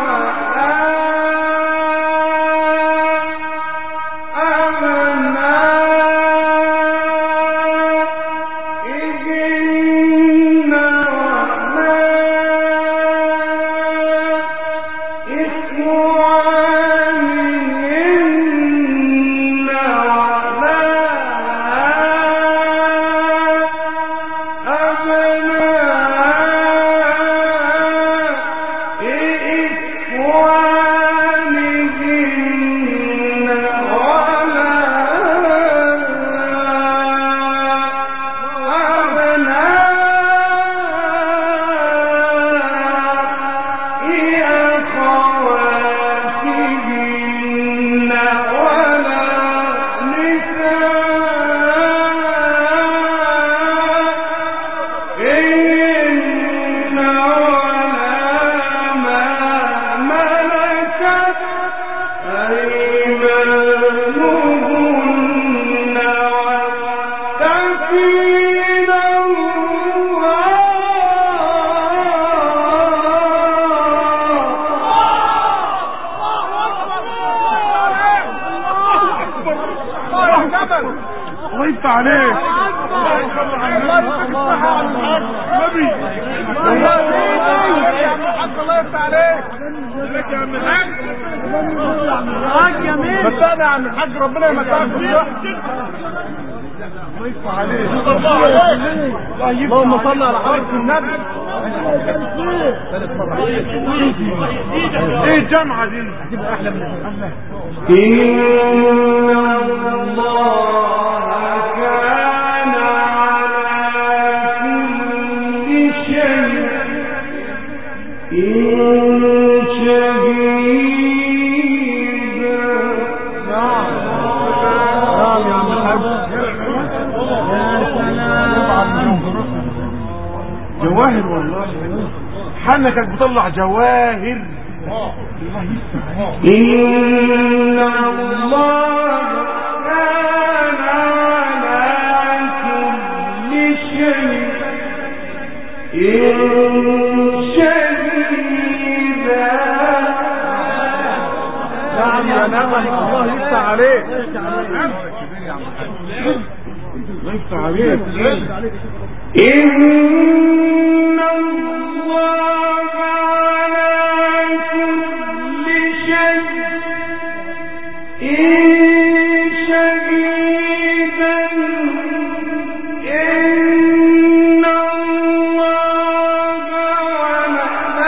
الله يفتح عليك نبي الله يفتح عليك لك يا عم الحاج حاج جميل متعنا يا عم الحاج ربنا يمتعك بالصحة الله يفتح عليك اللهم صل على حضرة النبي ايه الجامعة دي هتبقى احلى من احلى إن الله كان على كل شيء شهيدا. نعم نعم يا عم الحاج جواهر والله حنا كانت بتطلع جواهر إن الله كان على كل شيء شهيدا. نعم يا نعم الله يفتح عليك الله يفتح عليك إن الله على كل شيء شهيدا. إن الله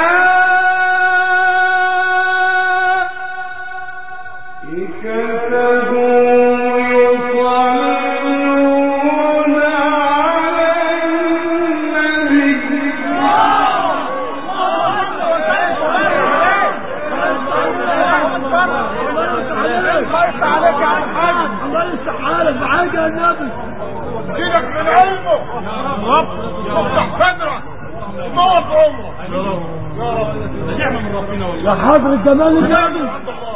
نعمة من ربنا والله. يا حضر الجمال النبي.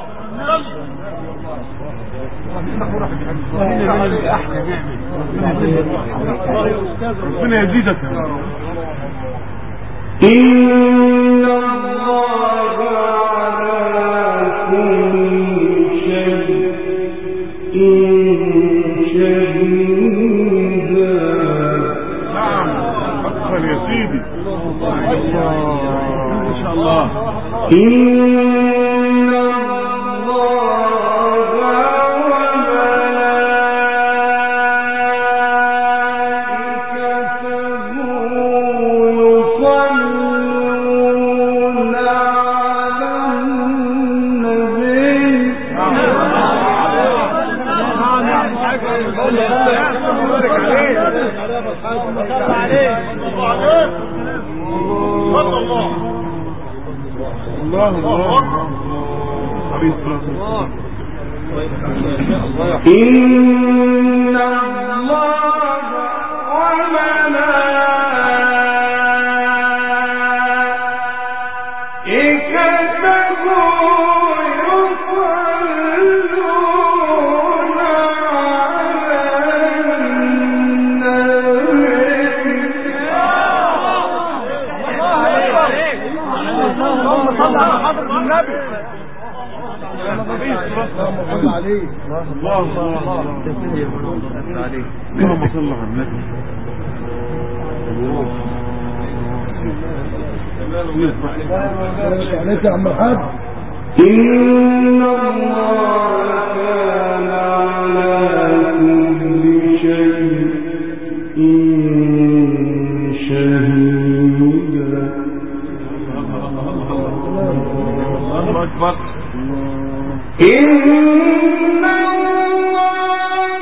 ربنا يزيدك يا رب. إن الله على كل شيء شهيدا. نعم حقا يا سيدي. ما شاء الله. إن الله الله الله عليه الصلاة والسلام. إن الله وملائكته يصلون على النبي. اللهم صل على حضرة النبي. الله عليه. الله الله عليه. اللهم صل على النبي. عليك يا عم الحاج. إن الله كان على كل شيء شهيدا. الله أكبر. إن الله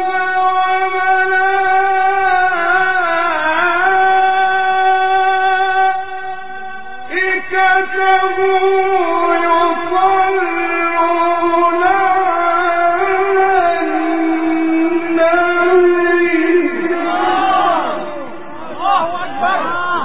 وملائكته يصلون على النبي. الله أكبر.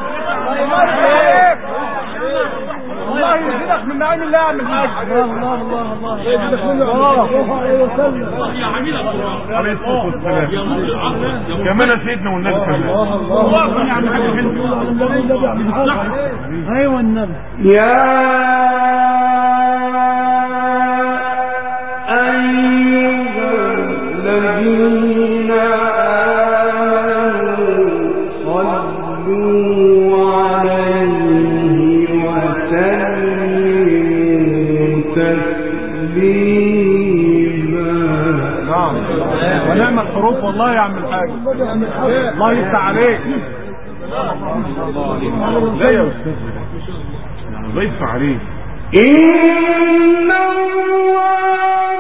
الله يزيدك من نعيم الله يا عم الحاج. الله الله الله الله يزيدك من الله عليه وسلم. يا حميد القرآن. عليه الصلاة والسلام. يا نور العقل. كمان سيدنا والنبي كمان. الله يا عم الحاج. ايوه النبي. يا أيها الذين آمنوا صلوا عليه وسلموا تسليما. نعم ونعم الحروف والله يا عم الحاج. الله يفتح عليك. لا يا أستاذ يعني ضيف عليه. إن الله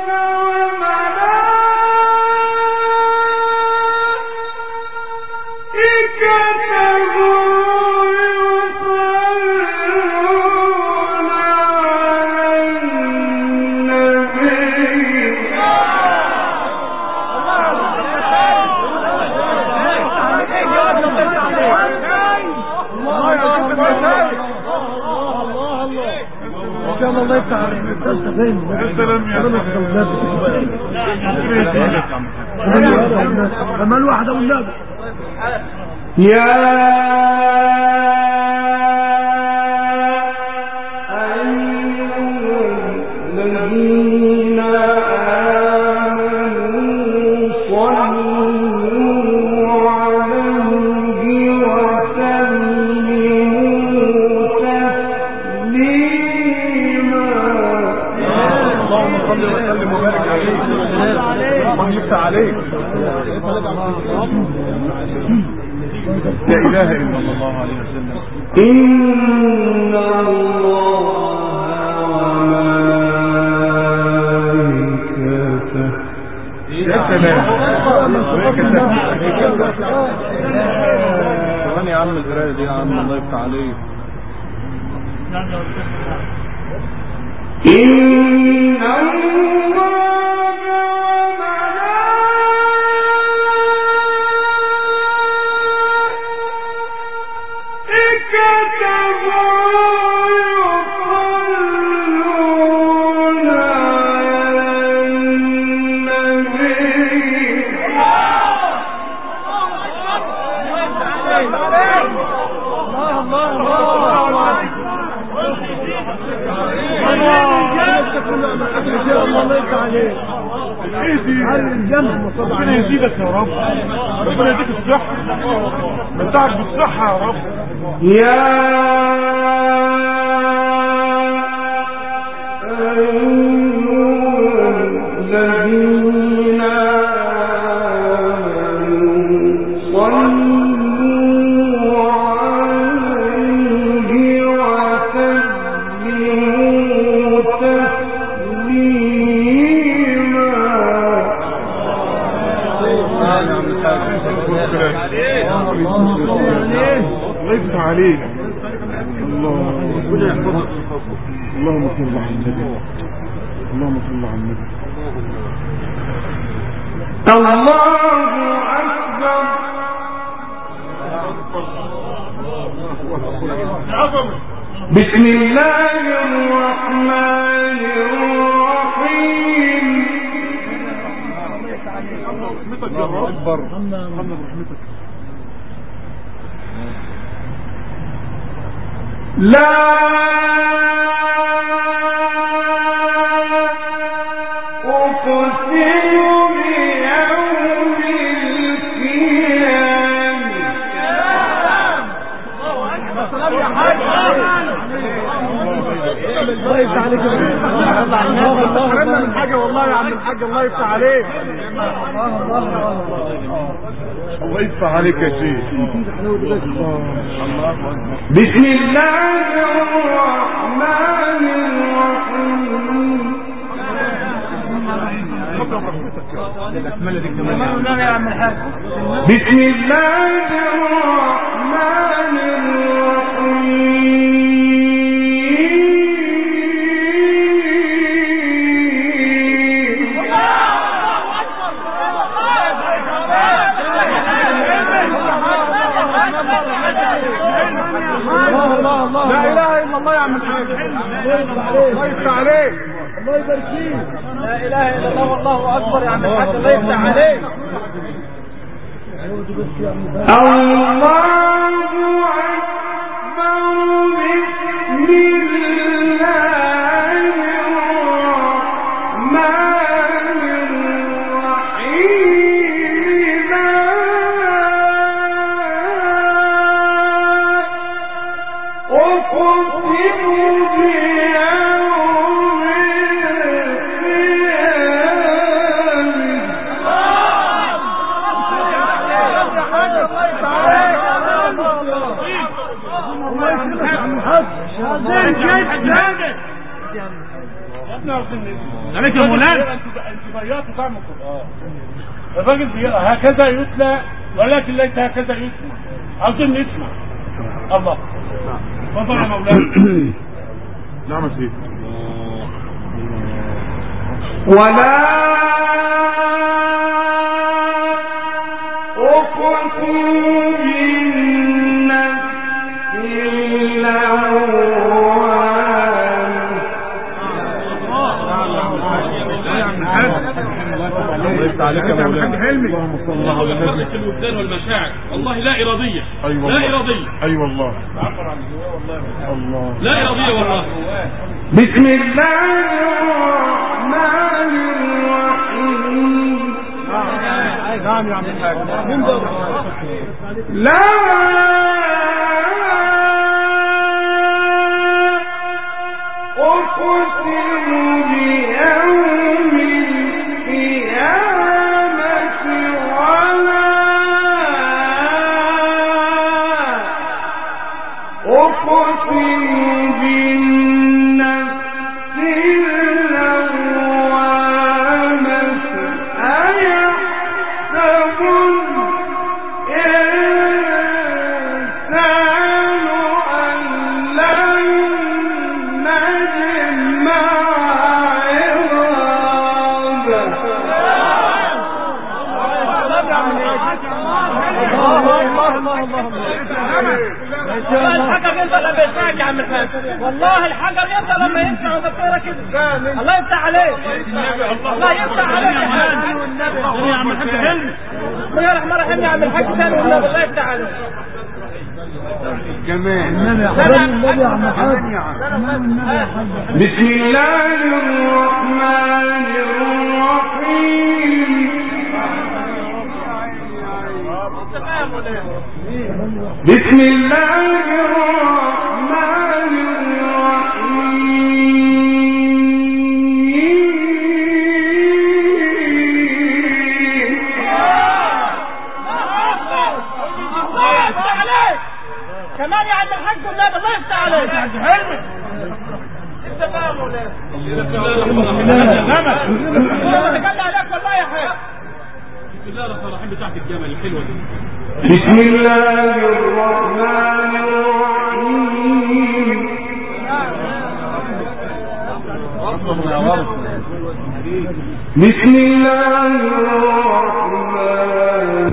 وملائكته يصلون على النبي. الله يفتح عليك. يا سلام يا سلام. كمان واحدة والنبي. يا أيها الذين آمنوا صلوا عليه وسلموا تسليما. اللهم صل وسلم وبارك عليك. الله يفتح عليك. لا إله إلا الله عليه وسلم. إن الله وملائكته. يا سلام. كمان يا عم القرايه دي يا عم. الله يفتح عليك. إن الله وملائكته ايه دي؟ ربنا يزيدك يا رب، ربنا يديك الصحة، متعب بالصحة يا رب. يا الله يفتح عليك. الله ربنا يحفظك. اللهم صل على النبي، اللهم صل على النبي. الله أكبر. بسم الله الرحمن الرحيم. رحمتك يا رب، رحمتك رحمتك. لا أقسم بيوم الله يفتح عليك من حاجة والله يا عم الحاج، الله يفتح عليك. الله يفتح عليك يا شيخ. بسم الله الرحمن الرحيم. بسم الله الرحمن الرحيم. لا اله الا الله يا عم الحاج، الله يفتح عليك، الله يبارك فيك. لا اله الا الله والله اكبر يا عم الحاج، الله يفتح عليك. الله أكبر. بسم الله الرحمن الرحيم. أقسم عليك يا مولانا. انتباهيات وطعم القرآن. الراجل هكذا يتلى ولكن ليس هكذا يسمع. عاوزين نسمع. الله. تفضل يا مولانا. نعم يا سيدي. ولا أقسم بالنفس اللهم صل على النبي. الوجدان والمشاعر والله لا إرادية. أيوة لا الله. إرادية. أي والله. الله. لا إرادية والله. بسم الله الرحمن الرحيم. نعم يا عم الحاج. لا أقسم بيوم القيامة ولا أقسم بالنفس اللوامة. أيحسب الإنسان أن لن نجمع عظامه. الحجر ينزل لما يسمعك يا عم الحاج، والله الحجر ينزل لما يسمع وتقرا كده. الله يفتح عليك، الله يفتح عليك يا عم الحاج. حلمي بسم الله الرحمن الرحيم يا عم الحاج ثاني والنبي، الله يفتح عليك. جمال النبي يا عم الحاج. بسم الله الرحمن الرحيم. بسم الله الرحمن الرحيم كمان يا عم الحاج والنبي الله يفتح عليك يا عم حلمي انت بقى يا مولانا الله تكلم عليك والله يا حاج بسم الله الرحمن الرحيم بتاعت الجمل الحلوه دي بسم الله الرحمن الرحيم بسم الله الرحمن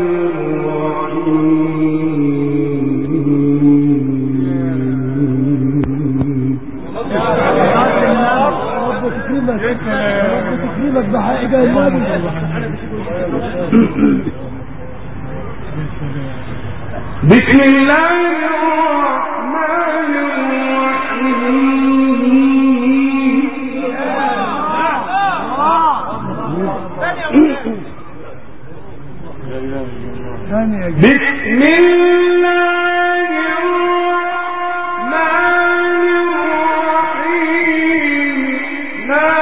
تكريمك بحقيقة النبي بسم الله الرحمن الرحيم بسم الله الرحمن الرحيم لا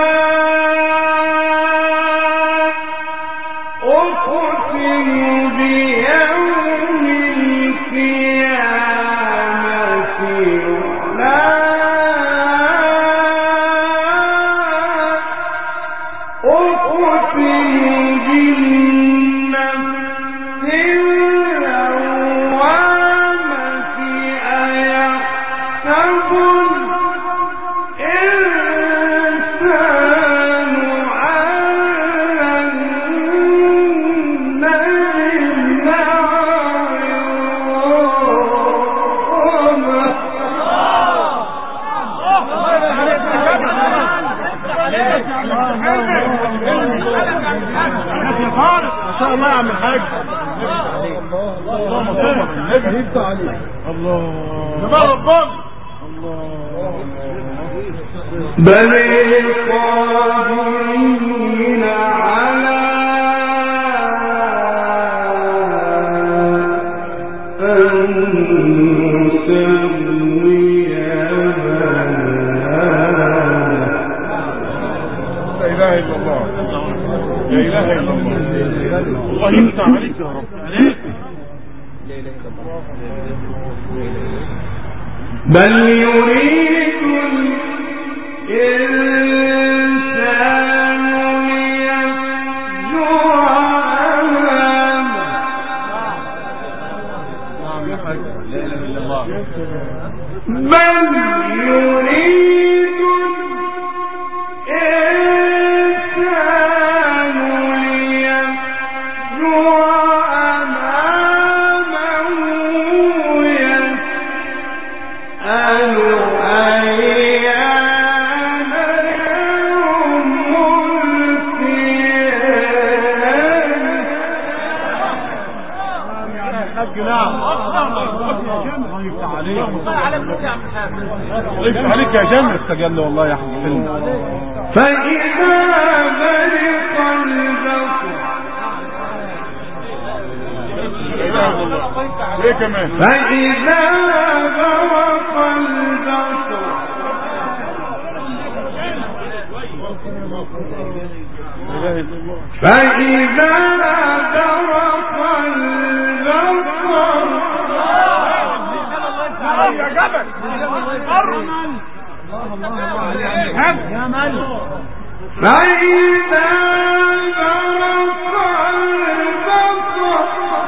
أقسم بيوم القيامة لا أقسم بالنفس اللوامة أيحسب الإنسان أن نجمع ما شاء الله يا عم الحاج اللهم صل على النبي الله جمال ربنا بل القادرين على أن نسوي لا اله الا الله لا اله الا الله الله يفتح عليك يا رب بل يريد الإنسان ليفجر أمامه بل يريد الإنسان ليفجر أمامه يسأل أيان يوم يفتح عليك يا جامع استجل والله يا احمد حلمي فإذا برق البصر ايه كمان فإذا برق البصر فإذا برق البصر يا جبل يا مال فإذا برق البصر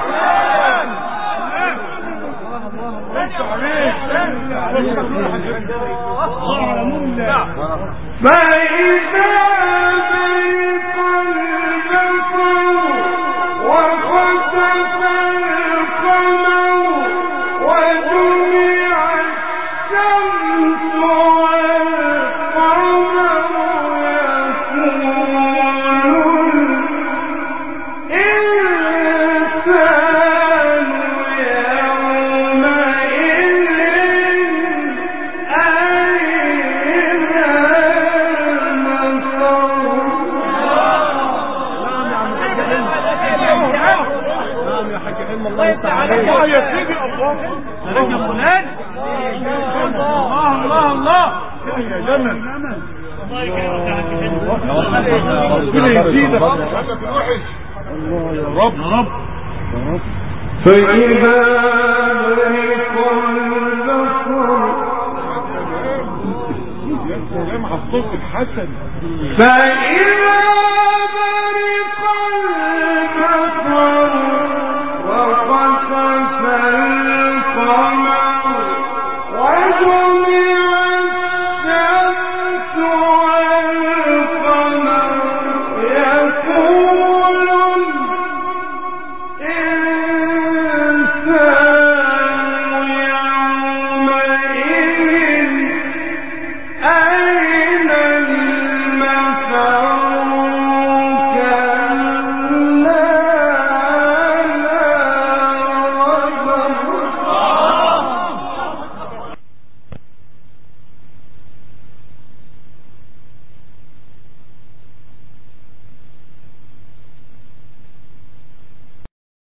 فإذا برق البصر وخسف القمر وجمع الشمس والقمر يقول الإنسان يومئذ أين المفر سلام يا فلان. الله الله الله يا جمل الله يكرمك. ربنا يزيدك هذا في الوحش. الله يا رب يا رب. فإذا برق البصر يا سلام على الصوت الحسن. فإذا